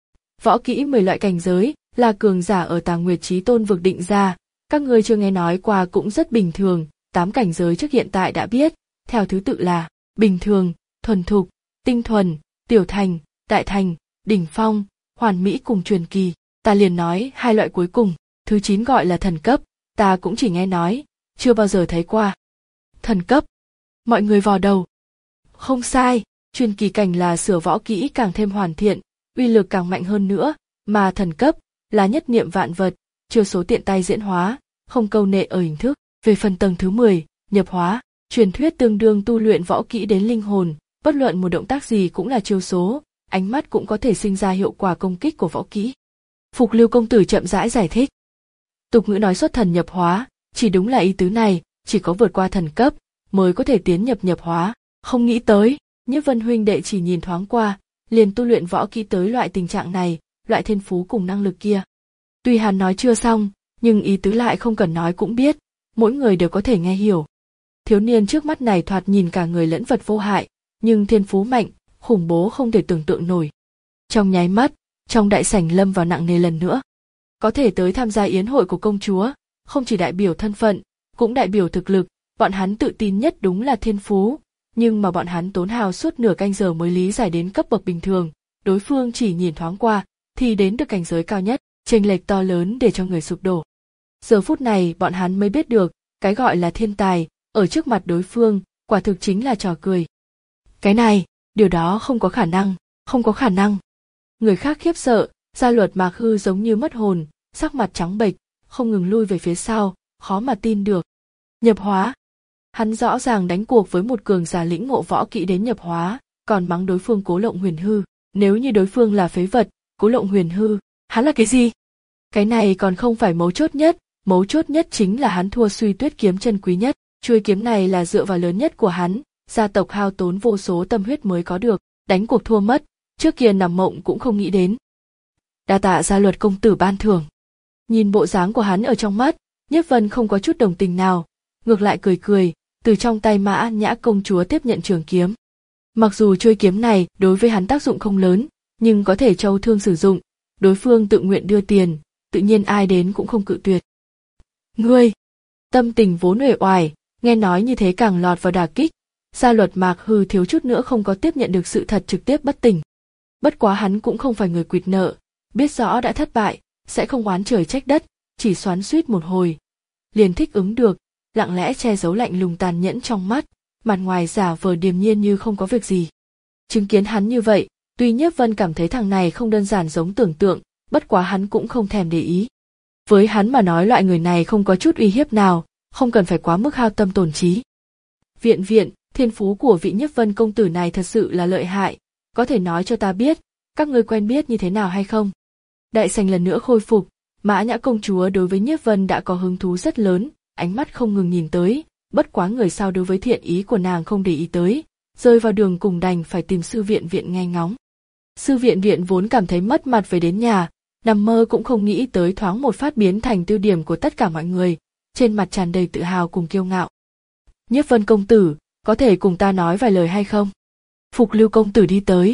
Võ kỹ mười loại cảnh giới, là cường giả ở Tà Nguyệt Chí Tôn vực định ra, các ngươi chưa nghe nói qua cũng rất bình thường, tám cảnh giới trước hiện tại đã biết, theo thứ tự là bình thường, thuần thục, tinh thuần, tiểu thành, đại thành, đỉnh phong, hoàn mỹ cùng truyền kỳ. Ta liền nói hai loại cuối cùng, thứ chín gọi là thần cấp, ta cũng chỉ nghe nói, chưa bao giờ thấy qua. Thần cấp. Mọi người vò đầu. Không sai, truyền kỳ cảnh là sửa võ kỹ càng thêm hoàn thiện, uy lực càng mạnh hơn nữa, mà thần cấp là nhất niệm vạn vật, chiêu số tiện tay diễn hóa, không câu nệ ở hình thức. Về phần tầng thứ mười, nhập hóa, truyền thuyết tương đương tu luyện võ kỹ đến linh hồn, bất luận một động tác gì cũng là chiêu số, ánh mắt cũng có thể sinh ra hiệu quả công kích của võ kỹ. Phục Lưu công tử chậm rãi giải thích. Tục ngữ nói xuất thần nhập hóa, chỉ đúng là ý tứ này, chỉ có vượt qua thần cấp mới có thể tiến nhập nhập hóa. Không nghĩ tới, Nhiếp Vân huynh đệ chỉ nhìn thoáng qua, liền tu luyện võ kỹ tới loại tình trạng này, loại thiên phú cùng năng lực kia. Tuy hắn nói chưa xong, nhưng ý tứ lại không cần nói cũng biết, mỗi người đều có thể nghe hiểu. Thiếu niên trước mắt này thoạt nhìn cả người lẫn vật vô hại, nhưng thiên phú mạnh, khủng bố không thể tưởng tượng nổi. Trong nháy mắt, trong đại sảnh lâm vào nặng nề lần nữa. Có thể tới tham gia yến hội của công chúa, không chỉ đại biểu thân phận, cũng đại biểu thực lực, bọn hắn tự tin nhất đúng là thiên phú, nhưng mà bọn hắn tốn hao suốt nửa canh giờ mới lý giải đến cấp bậc bình thường, đối phương chỉ nhìn thoáng qua, thì đến được cảnh giới cao nhất, chênh lệch to lớn để cho người sụp đổ. Giờ phút này bọn hắn mới biết được, cái gọi là thiên tài, ở trước mặt đối phương, quả thực chính là trò cười. Cái này, điều đó không có khả năng, không có khả năng. Người khác khiếp sợ, Gia Luật Mạc Hư giống như mất hồn, sắc mặt trắng bệch, không ngừng lui về phía sau, khó mà tin được. Nhập hóa. Hắn rõ ràng đánh cuộc với một cường giả lĩnh ngộ võ kỹ đến nhập hóa, còn mắng đối phương Cố Lộng Huyền Hư. Nếu như đối phương là phế vật, Cố Lộng Huyền Hư, hắn là cái gì? Cái này còn không phải mấu chốt nhất, mấu chốt nhất chính là hắn thua Suy Tuyết kiếm chân quý nhất. Chuôi kiếm này là dựa vào lớn nhất của hắn, gia tộc hao tốn vô số tâm huyết mới có được, đánh cuộc thua mất, trước kia nằm mộng cũng không nghĩ đến. Đa tạ Gia Luật công tử ban thưởng. Nhìn bộ dáng của hắn ở trong mắt, Nhiếp Vân không có chút đồng tình nào, ngược lại cười cười, từ trong tay Mã Nhã công chúa tiếp nhận trường kiếm. Mặc dù chuôi kiếm này đối với hắn tác dụng không lớn, nhưng có thể châu thương sử dụng, đối phương tự nguyện đưa tiền, tự nhiên ai đến cũng không cự tuyệt. Ngươi, tâm tình vốn uể oải, nghe nói như thế càng lọt vào đả kích, Gia Luật Mạc Hư thiếu chút nữa không có tiếp nhận được sự thật trực tiếp bất tỉnh. Bất quá hắn cũng không phải người quỵt nợ, biết rõ đã thất bại, sẽ không oán trời trách đất, chỉ xoắn xuýt một hồi, liền thích ứng được, lặng lẽ che giấu lạnh lùng tàn nhẫn trong mắt, mặt ngoài giả vờ điềm nhiên như không có việc gì. Chứng kiến hắn như vậy, tuy Nhiếp Vân cảm thấy thằng này không đơn giản giống tưởng tượng, bất quá hắn cũng không thèm để ý. Với hắn mà nói loại người này không có chút uy hiếp nào, không cần phải quá mức hao tâm tổn trí. Viện viện, thiên phú của vị Nhiếp Vân công tử này thật sự là lợi hại, có thể nói cho ta biết, các ngươi quen biết như thế nào hay không? Đại sảnh lần nữa khôi phục, Mã Nhã công chúa đối với Nhiếp Vân đã có hứng thú rất lớn, ánh mắt không ngừng nhìn tới, bất quá người sau đối với thiện ý của nàng không để ý tới, rơi vào đường cùng đành phải tìm sư viện viện nghe ngóng. Sư viện viện vốn cảm thấy mất mặt về đến nhà, nằm mơ cũng không nghĩ tới thoáng một phát biến thành tiêu điểm của tất cả mọi người, trên mặt tràn đầy tự hào cùng kiêu ngạo. Nhiếp Vân công tử, có thể cùng ta nói vài lời hay không? Phục Lưu công tử đi tới.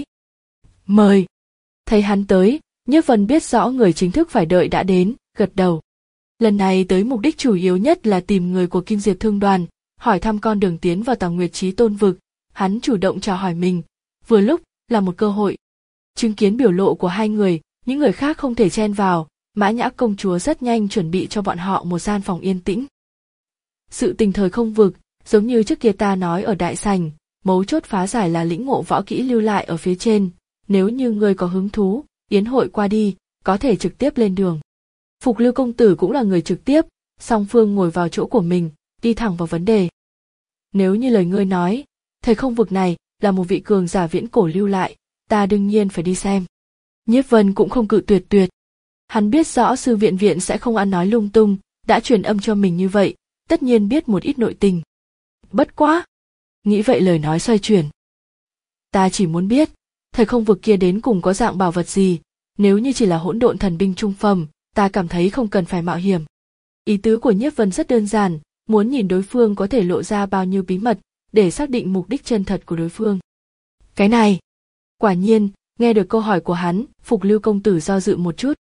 Mời. Thấy hắn tới, Nhiếp Vân biết rõ người chính thức phải đợi đã đến, gật đầu. Lần này tới mục đích chủ yếu nhất là tìm người của Kim Diệp Thương đoàn, hỏi thăm con đường tiến vào Tà Nguyệt Chí Tôn vực, hắn chủ động chào hỏi mình, vừa lúc là một cơ hội. Chứng kiến biểu lộ của hai người, những người khác không thể chen vào, Mã Nhã công chúa rất nhanh chuẩn bị cho bọn họ một gian phòng yên tĩnh. Sự tình thời không vực, giống như trước kia ta nói ở đại sảnh, mấu chốt phá giải là lĩnh ngộ võ kỹ lưu lại ở phía trên, nếu như ngươi có hứng thú, yến hội qua đi, có thể trực tiếp lên đường. Phục Lưu công tử cũng là người trực tiếp, song phương ngồi vào chỗ của mình, đi thẳng vào vấn đề. Nếu như lời ngươi nói, thời không vực này là một vị cường giả viễn cổ lưu lại, ta đương nhiên phải đi xem. Nhiếp Vân cũng không cự tuyệt tuyệt. Hắn biết rõ sư viện viện sẽ không ăn nói lung tung, đã truyền âm cho mình như vậy, tất nhiên biết một ít nội tình. Bất quá, nghĩ vậy lời nói xoay chuyển. Ta chỉ muốn biết, thời không vực kia đến cùng có dạng bảo vật gì, nếu như chỉ là hỗn độn thần binh trung phẩm, ta cảm thấy không cần phải mạo hiểm. Ý tứ của Nhiếp Vân rất đơn giản, muốn nhìn đối phương có thể lộ ra bao nhiêu bí mật, để xác định mục đích chân thật của đối phương. Cái này, quả nhiên, nghe được câu hỏi của hắn, Phục Lưu công tử do dự một chút.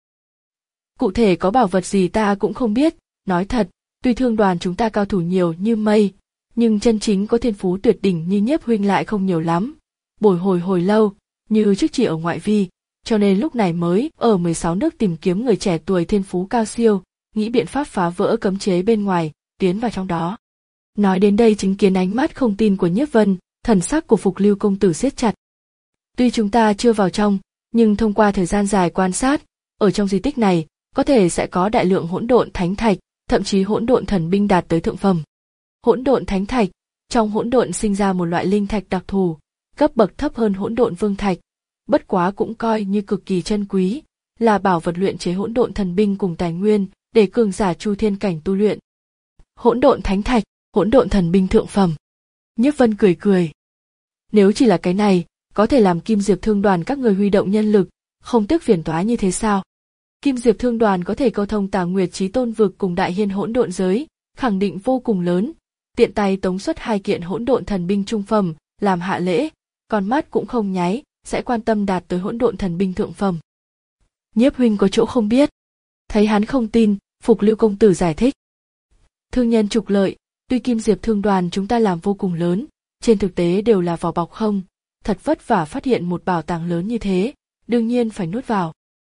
Cụ thể có bảo vật gì ta cũng không biết, nói thật, tuy thương đoàn chúng ta cao thủ nhiều như mây, nhưng chân chính có thiên phú tuyệt đỉnh như Nhiếp huynh lại không nhiều lắm. Bồi hồi hồi lâu, như trước chỉ ở ngoại vi, cho nên lúc này mới ở mười sáu nước tìm kiếm người trẻ tuổi thiên phú cao siêu, nghĩ biện pháp phá vỡ cấm chế bên ngoài, tiến vào trong đó. Nói đến đây chứng kiến ánh mắt không tin của Nhiếp Vân, thần sắc của Phục Lưu công tử siết chặt. Tuy chúng ta chưa vào trong, nhưng thông qua thời gian dài quan sát, ở trong di tích này, có thể sẽ có đại lượng hỗn độn thánh thạch, thậm chí hỗn độn thần binh đạt tới thượng phẩm. Hỗn độn thánh thạch, trong hỗn độn sinh ra một loại linh thạch đặc thù, cấp bậc thấp hơn hỗn độn vương thạch, bất quá cũng coi như cực kỳ chân quý, là bảo vật luyện chế hỗn độn thần binh cùng tài nguyên để cường giả chu thiên cảnh tu luyện. Hỗn độn thánh thạch, hỗn độn thần binh thượng phẩm. Nhiếp Vân cười cười. Nếu chỉ là cái này, có thể làm Kim Diệp thương đoàn các người huy động nhân lực, không tiếc phiền toái như thế sao? Kim Diệp thương đoàn có thể câu thông Tà Nguyệt Chí Tôn vực cùng Đại Hiên hỗn độn giới, khẳng định vô cùng lớn, tiện tay tống xuất hai kiện hỗn độn thần binh trung phẩm, làm hạ lễ, con mắt cũng không nháy, sẽ quan tâm đạt tới hỗn độn thần binh thượng phẩm. Nhiếp huynh có chỗ không biết. Thấy hắn không tin, Phục Lưu công tử giải thích. Thương nhân trục lợi, tuy Kim Diệp thương đoàn chúng ta làm vô cùng lớn, trên thực tế đều là vỏ bọc không, thật vất vả phát hiện một bảo tàng lớn như thế, đương nhiên phải nuốt vào.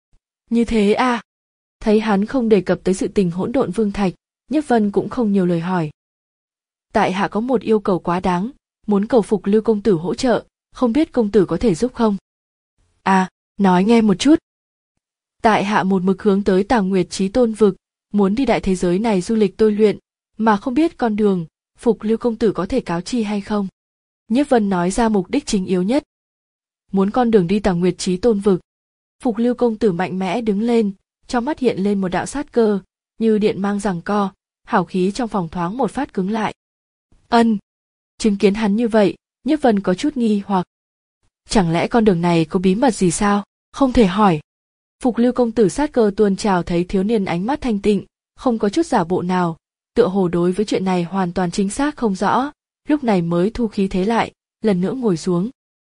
Như thế à? Thấy hắn không đề cập tới sự tình hỗn độn vương thạch, Nhiếp Vân cũng không nhiều lời hỏi. Tại hạ có một yêu cầu quá đáng, muốn cầu Phục Lưu công tử hỗ trợ, không biết công tử có thể giúp không? À, nói nghe một chút. Tại hạ một mực hướng tới Tà Nguyệt Chí Tôn vực, muốn đi đại thế giới này du lịch tôi luyện, mà không biết con đường, Phục Lưu công tử có thể cáo chi hay không? Nhiếp Vân nói ra mục đích chính yếu nhất. Muốn con đường đi Tà Nguyệt Chí Tôn vực. Phục Lưu công tử mạnh mẽ đứng lên, trong mắt hiện lên một đạo sát cơ, như điện mang giằng co, hào khí trong phòng thoáng một phát cứng lại. Ân. Chứng kiến hắn như vậy, Nhiếp Vân có chút nghi hoặc. Chẳng lẽ con đường này có bí mật gì sao? Không thể hỏi. Phục Lưu công tử sát cơ tuôn trào, thấy thiếu niên ánh mắt thanh tịnh, không có chút giả bộ nào, tựa hồ đối với chuyện này hoàn toàn chính xác không rõ, lúc này mới thu khí thế lại, lần nữa ngồi xuống.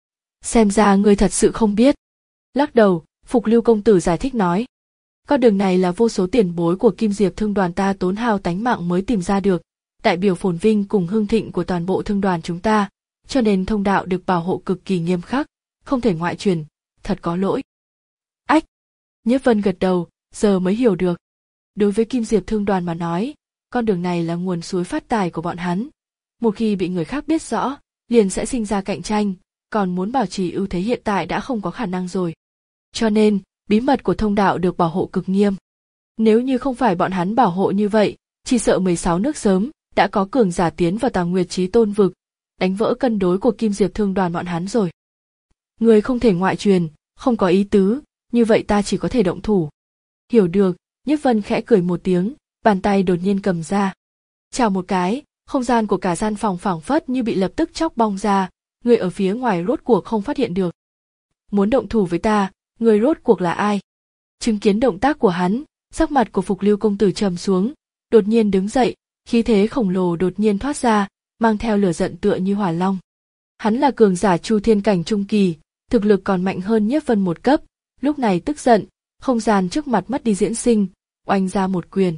Xem ra ngươi thật sự không biết. Lắc đầu, Phục Lưu công tử giải thích nói. Con đường này là vô số tiền bối của Kim Diệp thương đoàn ta tốn hao tánh mạng mới tìm ra được, đại biểu phồn vinh cùng hưng thịnh của toàn bộ thương đoàn chúng ta, cho nên thông đạo được bảo hộ cực kỳ nghiêm khắc, không thể ngoại truyền, thật có lỗi. Ách! Nhiếp Vân gật đầu, giờ mới hiểu được. Đối với Kim Diệp thương đoàn mà nói, con đường này là nguồn suối phát tài của bọn hắn. Một khi bị người khác biết rõ, liền sẽ sinh ra cạnh tranh, còn muốn bảo trì ưu thế hiện tại đã không có khả năng rồi. Cho nên, bí mật của thông đạo được bảo hộ cực nghiêm. Nếu như không phải bọn hắn bảo hộ như vậy, chỉ sợ mười sáu nước sớm đã có cường giả tiến vào Tà Nguyệt Chí Tôn vực, đánh vỡ cân đối của Kim Diệp thương đoàn bọn hắn rồi. Người không thể ngoại truyền, không có ý tứ, như vậy ta chỉ có thể động thủ. Hiểu được, Nhiếp Vân khẽ cười một tiếng, bàn tay đột nhiên cầm ra. Chào một cái, không gian của cả gian phòng phảng phất như bị lập tức chóc bong ra, người ở phía ngoài rốt cuộc không phát hiện được. Muốn động thủ với ta, người rốt cuộc là ai? Chứng kiến động tác của hắn, sắc mặt của Phục Lưu công tử trầm xuống, đột nhiên đứng dậy, khí thế khổng lồ đột nhiên thoát ra, mang theo lửa giận tựa như hỏa long. Hắn là cường giả chu thiên cảnh trung kỳ, thực lực còn mạnh hơn Nhiếp Vân một cấp, lúc này tức giận, không gian trước mặt mất đi diễn sinh, oanh ra một quyền.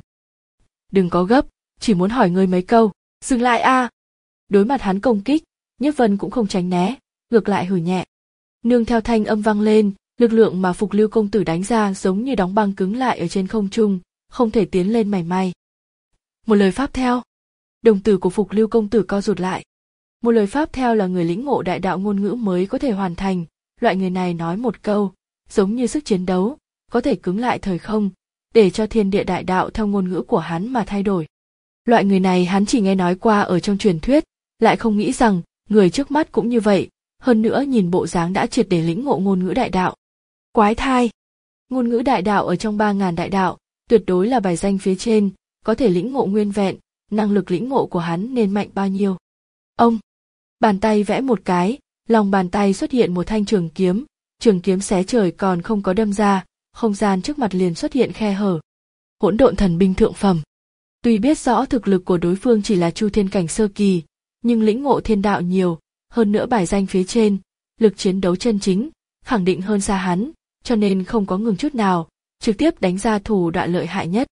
Đừng có gấp, chỉ muốn hỏi ngươi mấy câu, dừng lại a! À. Đối mặt hắn công kích, Nhiếp Vân cũng không tránh né, ngược lại hừ nhẹ. Nương theo thanh âm vang lên, lực lượng mà Phục Lưu công tử đánh ra giống như đóng băng cứng lại ở trên không trung, không thể tiến lên mảy may. Một lời pháp theo. Đồng tử của Phục Lưu công tử co rụt lại. Một lời pháp theo là người lĩnh ngộ đại đạo ngôn ngữ mới có thể hoàn thành, loại người này nói một câu, giống như sức chiến đấu, có thể cứng lại thời không, để cho thiên địa đại đạo theo ngôn ngữ của hắn mà thay đổi. Loại người này hắn chỉ nghe nói qua ở trong truyền thuyết, lại không nghĩ rằng người trước mắt cũng như vậy, hơn nữa nhìn bộ dáng đã triệt để lĩnh ngộ ngôn ngữ đại đạo. Quái thai! Ngôn ngữ đại đạo ở trong ba ngàn đại đạo, tuyệt đối là bài danh phía trên, có thể lĩnh ngộ nguyên vẹn, năng lực lĩnh ngộ của hắn nên mạnh bao nhiêu. Ông! Bàn tay vẽ một cái, lòng bàn tay xuất hiện một thanh trường kiếm, trường kiếm xé trời còn không có đâm ra, không gian trước mặt liền xuất hiện khe hở. Hỗn độn thần binh thượng phẩm. Tuy biết rõ thực lực của đối phương chỉ là chu thiên cảnh sơ kỳ, nhưng lĩnh ngộ thiên đạo nhiều, hơn nữa bài danh phía trên, lực chiến đấu chân chính, khẳng định hơn xa hắn, cho nên không có ngừng chút nào, trực tiếp đánh ra thủ đoạn lợi hại nhất.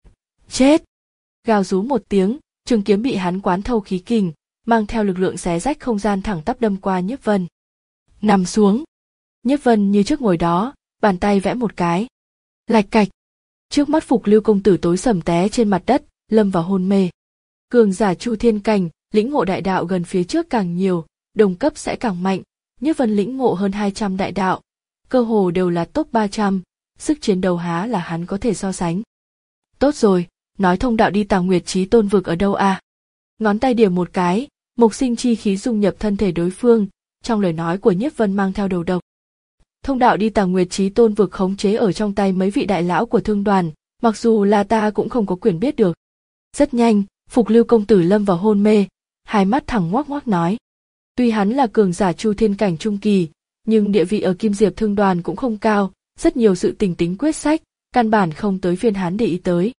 Chết! Gào rú một tiếng, trường kiếm bị hắn quán thâu khí kình, mang theo lực lượng xé rách không gian thẳng tắp đâm qua Nhiếp Vân. Nằm xuống! Nhiếp Vân như trước ngồi đó, bàn tay vẽ một cái. Lạch cạch! Trước mắt Phục Lưu công tử tối sầm té trên mặt đất, lâm vào hôn mê. Cường giả chu thiên cảnh, lĩnh ngộ đại đạo gần phía trước càng nhiều, đồng cấp sẽ càng mạnh. Nhiếp Vân lĩnh ngộ hơn hai trăm đại đạo, cơ hồ đều là top ba trăm, sức chiến đấu há là hắn có thể so sánh. Tốt rồi, nói thông đạo đi Tà Nguyệt Chí Tôn vực ở đâu à? Ngón tay điểm một cái, mộc sinh chi khí dung nhập thân thể đối phương, trong lời nói của Nhiếp Vân mang theo đầu độc. Thông đạo đi Tà Nguyệt Chí Tôn vực khống chế ở trong tay mấy vị đại lão của thương đoàn, mặc dù là ta cũng không có quyền biết được. Rất nhanh, Phục Lưu công tử lâm vào hôn mê, hai mắt thẳng ngoác ngoác nói. Tuy hắn là cường giả chu thiên cảnh trung kỳ, nhưng địa vị ở Kim Diệp thương đoàn cũng không cao, rất nhiều sự tình tính quyết sách, căn bản không tới phiên hắn để ý tới.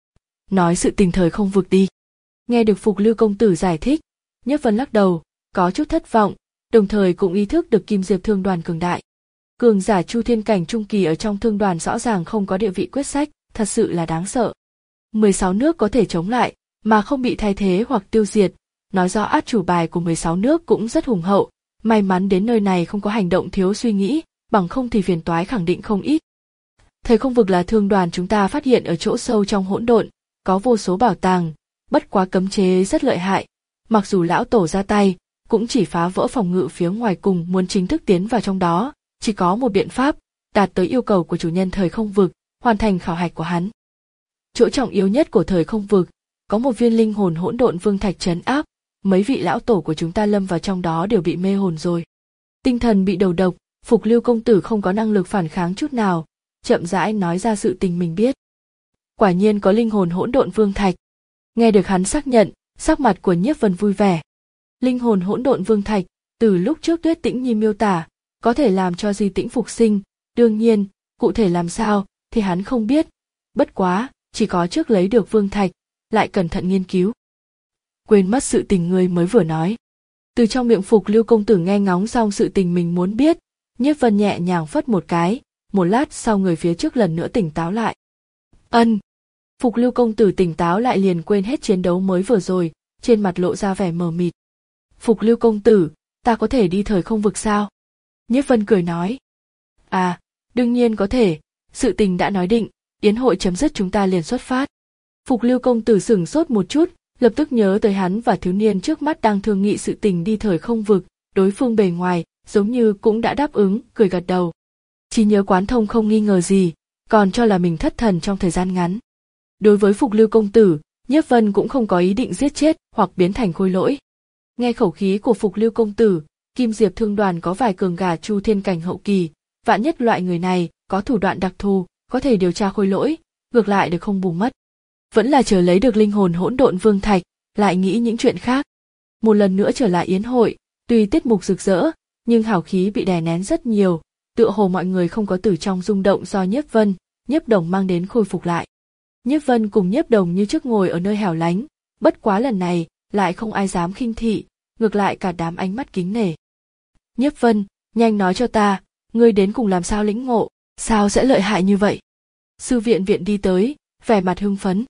Nói sự tình thời không vực đi. Nghe được Phục Lưu công tử giải thích, Nhiếp Vân lắc đầu, có chút thất vọng, đồng thời cũng ý thức được Kim Diệp thương đoàn cường đại. Cường giả chu thiên cảnh trung kỳ ở trong thương đoàn rõ ràng không có địa vị quyết sách, thật sự là đáng sợ. mười sáu nước có thể chống lại, mà không bị thay thế hoặc tiêu diệt, nói rõ át chủ bài của mười sáu nước cũng rất hùng hậu, may mắn đến nơi này không có hành động thiếu suy nghĩ, bằng không thì phiền toái khẳng định không ít. Thời không vực là thương đoàn chúng ta phát hiện ở chỗ sâu trong hỗn độn, có vô số bảo tàng, bất quá cấm chế rất lợi hại, mặc dù lão tổ ra tay, cũng chỉ phá vỡ phòng ngự phía ngoài cùng muốn chính thức tiến vào trong đó, chỉ có một biện pháp, đạt tới yêu cầu của chủ nhân thời không vực, hoàn thành khảo hạch của hắn. Chỗ trọng yếu nhất của thời không vực, có một viên linh hồn hỗn độn vương thạch trấn áp, mấy vị lão tổ của chúng ta lâm vào trong đó đều bị mê hồn rồi. Tinh thần bị đầu độc, Phục Lưu công tử không có năng lực phản kháng chút nào, chậm rãi nói ra sự tình mình biết. Quả nhiên có linh hồn hỗn độn vương thạch. Nghe được hắn xác nhận, sắc mặt của Nhiếp Vân vui vẻ. Linh hồn hỗn độn vương thạch, từ lúc trước Tuyết Tĩnh Nhi miêu tả, có thể làm cho di tĩnh phục sinh, đương nhiên, cụ thể làm sao thì hắn không biết. Bất quá, chỉ có trước lấy được vương thạch, lại cẩn thận nghiên cứu. Quên mất sự tình người mới vừa nói. Từ trong miệng Phục Lưu công tử nghe ngóng xong sự tình mình muốn biết, Nhiếp Vân nhẹ nhàng phất một cái, một lát sau người phía trước lần nữa tỉnh táo lại. Ân. Phục Lưu công tử tỉnh táo lại liền quên hết chiến đấu mới vừa rồi, trên mặt lộ ra vẻ mờ mịt. Phục Lưu công tử, ta có thể đi thời không vực sao? Nhiếp Vân cười nói. À, đương nhiên có thể, sự tình đã nói định, yến hội chấm dứt chúng ta liền xuất phát. Phục Lưu công tử sửng sốt một chút, lập tức nhớ tới hắn và thiếu niên trước mắt đang thương nghị sự tình đi thời không vực, đối phương bề ngoài, giống như cũng đã đáp ứng, cười gật đầu. Chỉ nhớ quán thông không nghi ngờ gì, còn cho là mình thất thần trong thời gian ngắn. Đối với Phục Lưu công tử, Nhiếp Vân cũng không có ý định giết chết hoặc biến thành khôi lỗi. Nghe khẩu khí của Phục Lưu công tử, Kim Diệp thương đoàn có vài cường gà chu thiên cảnh hậu kỳ, vạn nhất loại người này có thủ đoạn đặc thù, có thể điều tra khôi lỗi, ngược lại được không bù mất. Vẫn là chờ lấy được linh hồn hỗn độn vương thạch, lại nghĩ những chuyện khác. Một lần nữa trở lại yến hội, tuy tiết mục rực rỡ, nhưng hào khí bị đè nén rất nhiều, tựa hồ mọi người không có từ trong rung động do Nhiếp Vân, Nhiếp Đồng mang đến khôi phục lại. Nhiếp Vân cùng Nhiếp Đồng như trước ngồi ở nơi hẻo lánh, bất quá lần này lại không ai dám khinh thị, ngược lại cả đám ánh mắt kính nể. Nhiếp Vân, nhanh nói cho ta, ngươi đến cùng làm sao lĩnh ngộ, sao sẽ lợi hại như vậy? Sư viện viện đi tới, vẻ mặt hưng phấn.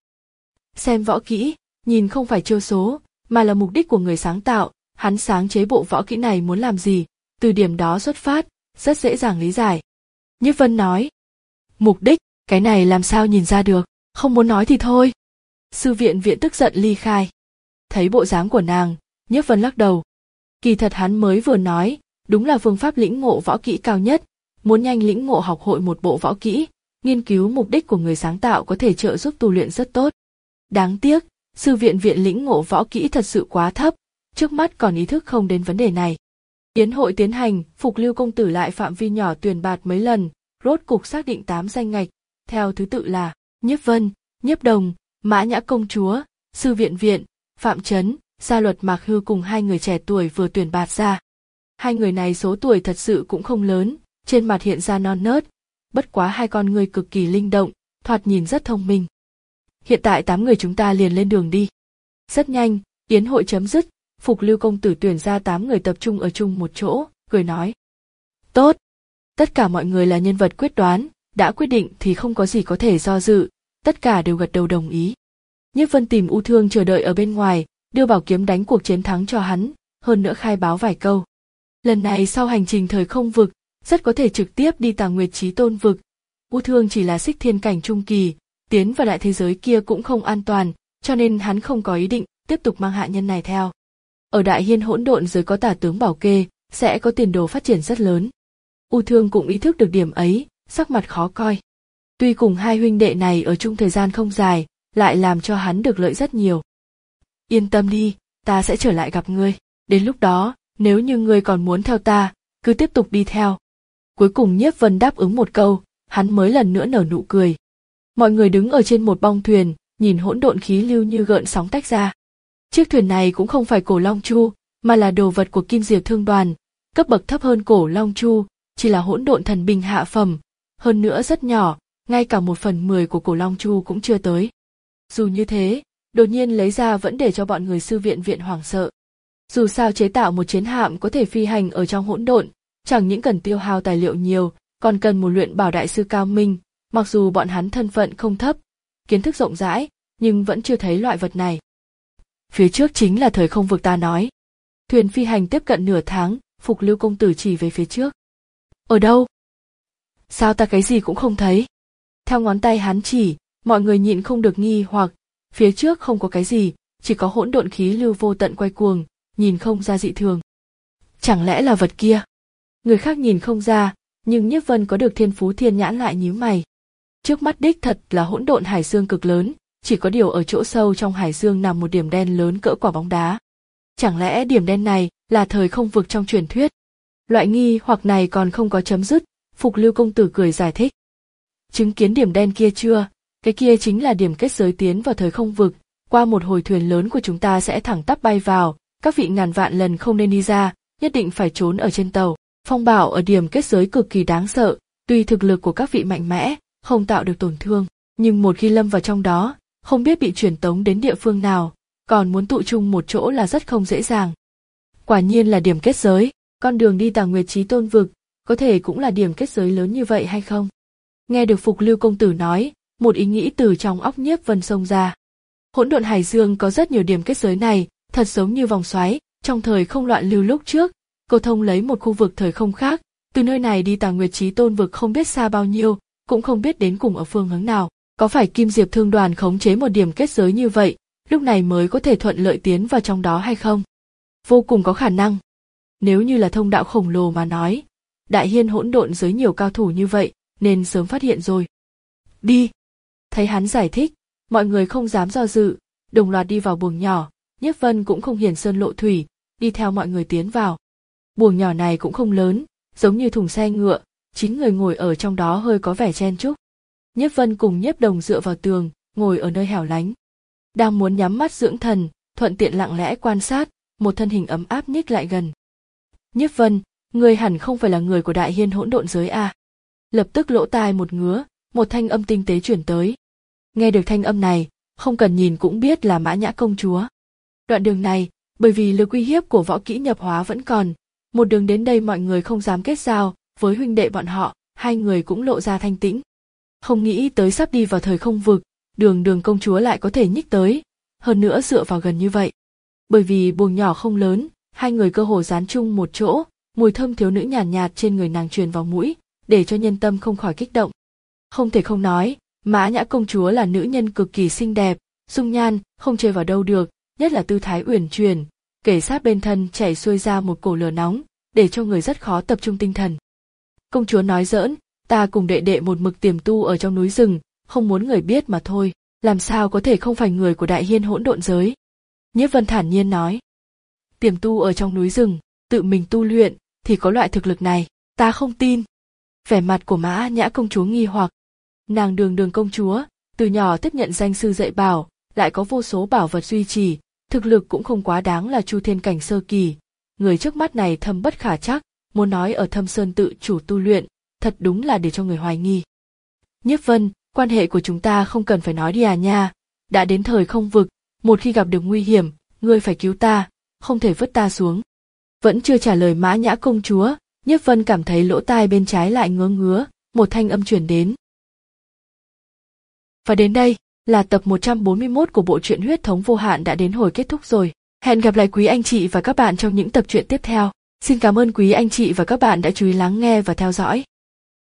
Xem võ kỹ, nhìn không phải chiêu số, mà là mục đích của người sáng tạo, hắn sáng chế bộ võ kỹ này muốn làm gì, từ điểm đó xuất phát, rất dễ dàng lý giải. Nhiếp Vân nói, mục đích, cái này làm sao nhìn ra được, không muốn nói thì thôi. Sư viện viện tức giận ly khai. Thấy bộ dáng của nàng, Nhiếp Vân lắc đầu. Kỳ thật hắn mới vừa nói, đúng là phương pháp lĩnh ngộ võ kỹ cao nhất, muốn nhanh lĩnh ngộ học hội một bộ võ kỹ, Nghiên cứu mục đích của người sáng tạo có thể trợ giúp tu luyện rất tốt. Đáng tiếc, sư viện viện lĩnh ngộ võ kỹ thật sự quá thấp, trước mắt còn ý thức không đến vấn đề này. Yến hội tiến hành, Phục Lưu công tử lại phạm vi nhỏ tuyển bạt mấy lần, rốt cục xác định tám danh ngạch, theo thứ tự là Nhiếp Vân, Nhiếp Đồng, Mã Nhã công chúa, Sư Viện Viện, Phạm Chấn, Gia Luật Mạc Hư cùng hai người trẻ tuổi vừa tuyển bạt ra. Hai người này số tuổi thật sự cũng không lớn, trên mặt hiện ra non nớt, bất quá hai con người cực kỳ linh động, thoạt nhìn rất thông minh. Hiện tại tám người chúng ta liền lên đường đi. Rất nhanh, yến hội chấm dứt, Phục Lưu công tử tuyển ra tám người tập trung ở chung một chỗ, cười nói. Tốt! Tất cả mọi người là nhân vật quyết đoán, đã quyết định thì không có gì có thể do dự, tất cả đều gật đầu đồng ý. Nhiếp Vân tìm U Thương chờ đợi ở bên ngoài, đưa bảo kiếm đánh cuộc chiến thắng cho hắn, hơn nữa khai báo vài câu. Lần này sau hành trình thời không vực, rất có thể trực tiếp đi Tà Nguyệt Chí Tôn vực. U Thương chỉ là xích thiên cảnh trung kỳ, tiến vào đại thế giới kia cũng không an toàn, cho nên hắn không có ý định tiếp tục mang hạ nhân này theo. Ở Đại Hiên hỗn độn giới có Tả tướng bảo kê, sẽ có tiền đồ phát triển rất lớn. U Thương cũng ý thức được điểm ấy, sắc mặt khó coi. Tuy cùng hai huynh đệ này ở chung thời gian không dài, lại làm cho hắn được lợi rất nhiều. Yên tâm đi, ta sẽ trở lại gặp ngươi, đến lúc đó, nếu như ngươi còn muốn theo ta, cứ tiếp tục đi theo. Cuối cùng Nhiếp Vân đáp ứng một câu, hắn mới lần nữa nở nụ cười. Mọi người đứng ở trên một bong thuyền, nhìn hỗn độn khí lưu như gợn sóng tách ra. Chiếc thuyền này cũng không phải cổ Long Chu, mà là đồ vật của Kim Diệp Thương đoàn, cấp bậc thấp hơn cổ Long Chu, chỉ là hỗn độn thần binh hạ phẩm, hơn nữa rất nhỏ, ngay cả một phần mười của cổ Long Chu cũng chưa tới. Dù như thế, đột nhiên lấy ra vẫn để cho bọn người sư viện viện hoảng sợ. Dù sao chế tạo một chiến hạm có thể phi hành ở trong hỗn độn, chẳng những cần tiêu hao tài liệu nhiều, còn cần một luyện bảo đại sư cao minh, mặc dù bọn hắn thân phận không thấp, kiến thức rộng rãi, nhưng vẫn chưa thấy loại vật này. Phía trước chính là thời không vực ta nói. Thuyền phi hành tiếp cận nửa tháng, Phục Lưu công tử chỉ về phía trước. Ở đâu? Sao ta cái gì cũng không thấy? Theo ngón tay hắn chỉ, mọi người nhịn không được nghi hoặc, phía trước không có cái gì, chỉ có hỗn độn khí lưu vô tận quay cuồng, nhìn không ra dị thường. Chẳng lẽ là vật kia? Người khác nhìn không ra, nhưng Nhiếp Vân có được thiên phú thiên nhãn lại nhíu mày. Trước mắt đích thật là hỗn độn hải dương cực lớn, chỉ có điều ở chỗ sâu trong hải dương nằm một điểm đen lớn cỡ quả bóng đá. Chẳng lẽ điểm đen này là thời không vực trong truyền thuyết? Loại nghi hoặc này còn không có chấm dứt, Phục Lưu công tử cười giải thích. Chứng kiến điểm đen kia chưa? Cái kia chính là điểm kết giới tiến vào thời không vực, qua một hồi thuyền lớn của chúng ta sẽ thẳng tắp bay vào, các vị ngàn vạn lần không nên đi ra, nhất định phải trốn ở trên tàu. Phong bảo ở điểm kết giới cực kỳ đáng sợ, tuy thực lực của các vị mạnh mẽ, không tạo được tổn thương, nhưng một khi lâm vào trong đó, không biết bị chuyển tống đến địa phương nào, còn muốn tụ chung một chỗ là rất không dễ dàng. Quả nhiên là điểm kết giới, con đường đi Tà Nguyệt Chí Tôn vực, có thể cũng là điểm kết giới lớn như vậy hay không? Nghe được Phục Lưu công tử nói, một ý nghĩ từ trong óc Nhiếp Vân xông ra. Hỗn độn hải dương có rất nhiều điểm kết giới này, thật giống như vòng xoáy, trong thời không loạn lưu lúc trước, câu thông lấy một khu vực thời không khác, từ nơi này đi Tà Nguyệt Chí Tôn vực không biết xa bao nhiêu, cũng không biết đến cùng ở phương hướng nào. Có phải Kim Diệp Thương đoàn khống chế một điểm kết giới như vậy, lúc này mới có thể thuận lợi tiến vào trong đó hay không? Vô cùng có khả năng. Nếu như là thông đạo khổng lồ mà nói, Đại Hiên hỗn độn giới nhiều cao thủ như vậy, nên sớm phát hiện rồi. Đi! Thấy hắn giải thích, mọi người không dám do dự, đồng loạt đi vào buồng nhỏ, Nhiếp Vân cũng không hiển sơn lộ thủy, đi theo mọi người tiến vào. Buồng nhỏ này cũng không lớn, giống như thùng xe ngựa, chín người ngồi ở trong đó hơi có vẻ chen chúc. Nhiếp Vân cùng Nhiếp Đồng dựa vào tường, ngồi ở nơi hẻo lánh. Đang muốn nhắm mắt dưỡng thần, thuận tiện lặng lẽ quan sát, một thân hình ấm áp nhích lại gần. Nhiếp Vân, người hẳn không phải là người của Đại Hiên hỗn độn giới à? Lập tức lỗ tai một ngứa, một thanh âm tinh tế chuyển tới. Nghe được thanh âm này, không cần nhìn cũng biết là Mã Nhã công chúa. Đoạn đường này, bởi vì lực uy hiếp của võ kỹ nhập hóa vẫn còn, một đường đến đây mọi người không dám kết giao, với huynh đệ bọn họ, hai người cũng lộ ra thanh tĩnh. Không nghĩ tới sắp đi vào thời không vực, đường đường công chúa lại có thể nhích tới, hơn nữa dựa vào gần như vậy. Bởi vì buồng nhỏ không lớn, hai người cơ hồ dán chung một chỗ, mùi thơm thiếu nữ nhàn nhạt, nhạt trên người nàng truyền vào mũi, để cho nhân tâm không khỏi kích động. Không thể không nói, Mã Nhã công chúa là nữ nhân cực kỳ xinh đẹp, dung nhan không chê vào đâu được, nhất là tư thái uyển chuyển, kể sát bên thân chảy xuôi ra một cổ lửa nóng, để cho người rất khó tập trung tinh thần. Công chúa nói giỡn, Ta cùng đệ đệ một mực tiềm tu ở trong núi rừng, không muốn người biết mà thôi, làm sao có thể không phải người của Đại Hiên hỗn độn giới. Nhiếp Vân thản nhiên nói. Tiềm tu ở trong núi rừng, tự mình tu luyện, thì có loại thực lực này, ta không tin. Vẻ mặt của Mã Nhã công chúa nghi hoặc. Nàng Đường Đường công chúa, từ nhỏ tiếp nhận danh sư dạy bảo, lại có vô số bảo vật duy trì, thực lực cũng không quá đáng là Chu Thiên cảnh sơ kỳ. Người trước mắt này thâm bất khả trắc, muốn nói ở Thâm Sơn tự chủ tu luyện, thật đúng là để cho người hoài nghi. Nhiếp Vân, quan hệ của chúng ta không cần phải nói đi à nha, đã đến thời không vực, một khi gặp được nguy hiểm, ngươi phải cứu ta, không thể vứt ta xuống. Vẫn chưa trả lời Mã Nhã công chúa, Nhiếp Vân cảm thấy lỗ tai bên trái lại ngứa ngứa, một thanh âm truyền đến. Và đến đây, là tập một trăm bốn mươi mốt của bộ truyện Huyết thống vô hạn đã đến hồi kết thúc rồi. Hẹn gặp lại quý anh chị và các bạn trong những tập truyện tiếp theo. Xin cảm ơn quý anh chị và các bạn đã chú ý lắng nghe và theo dõi.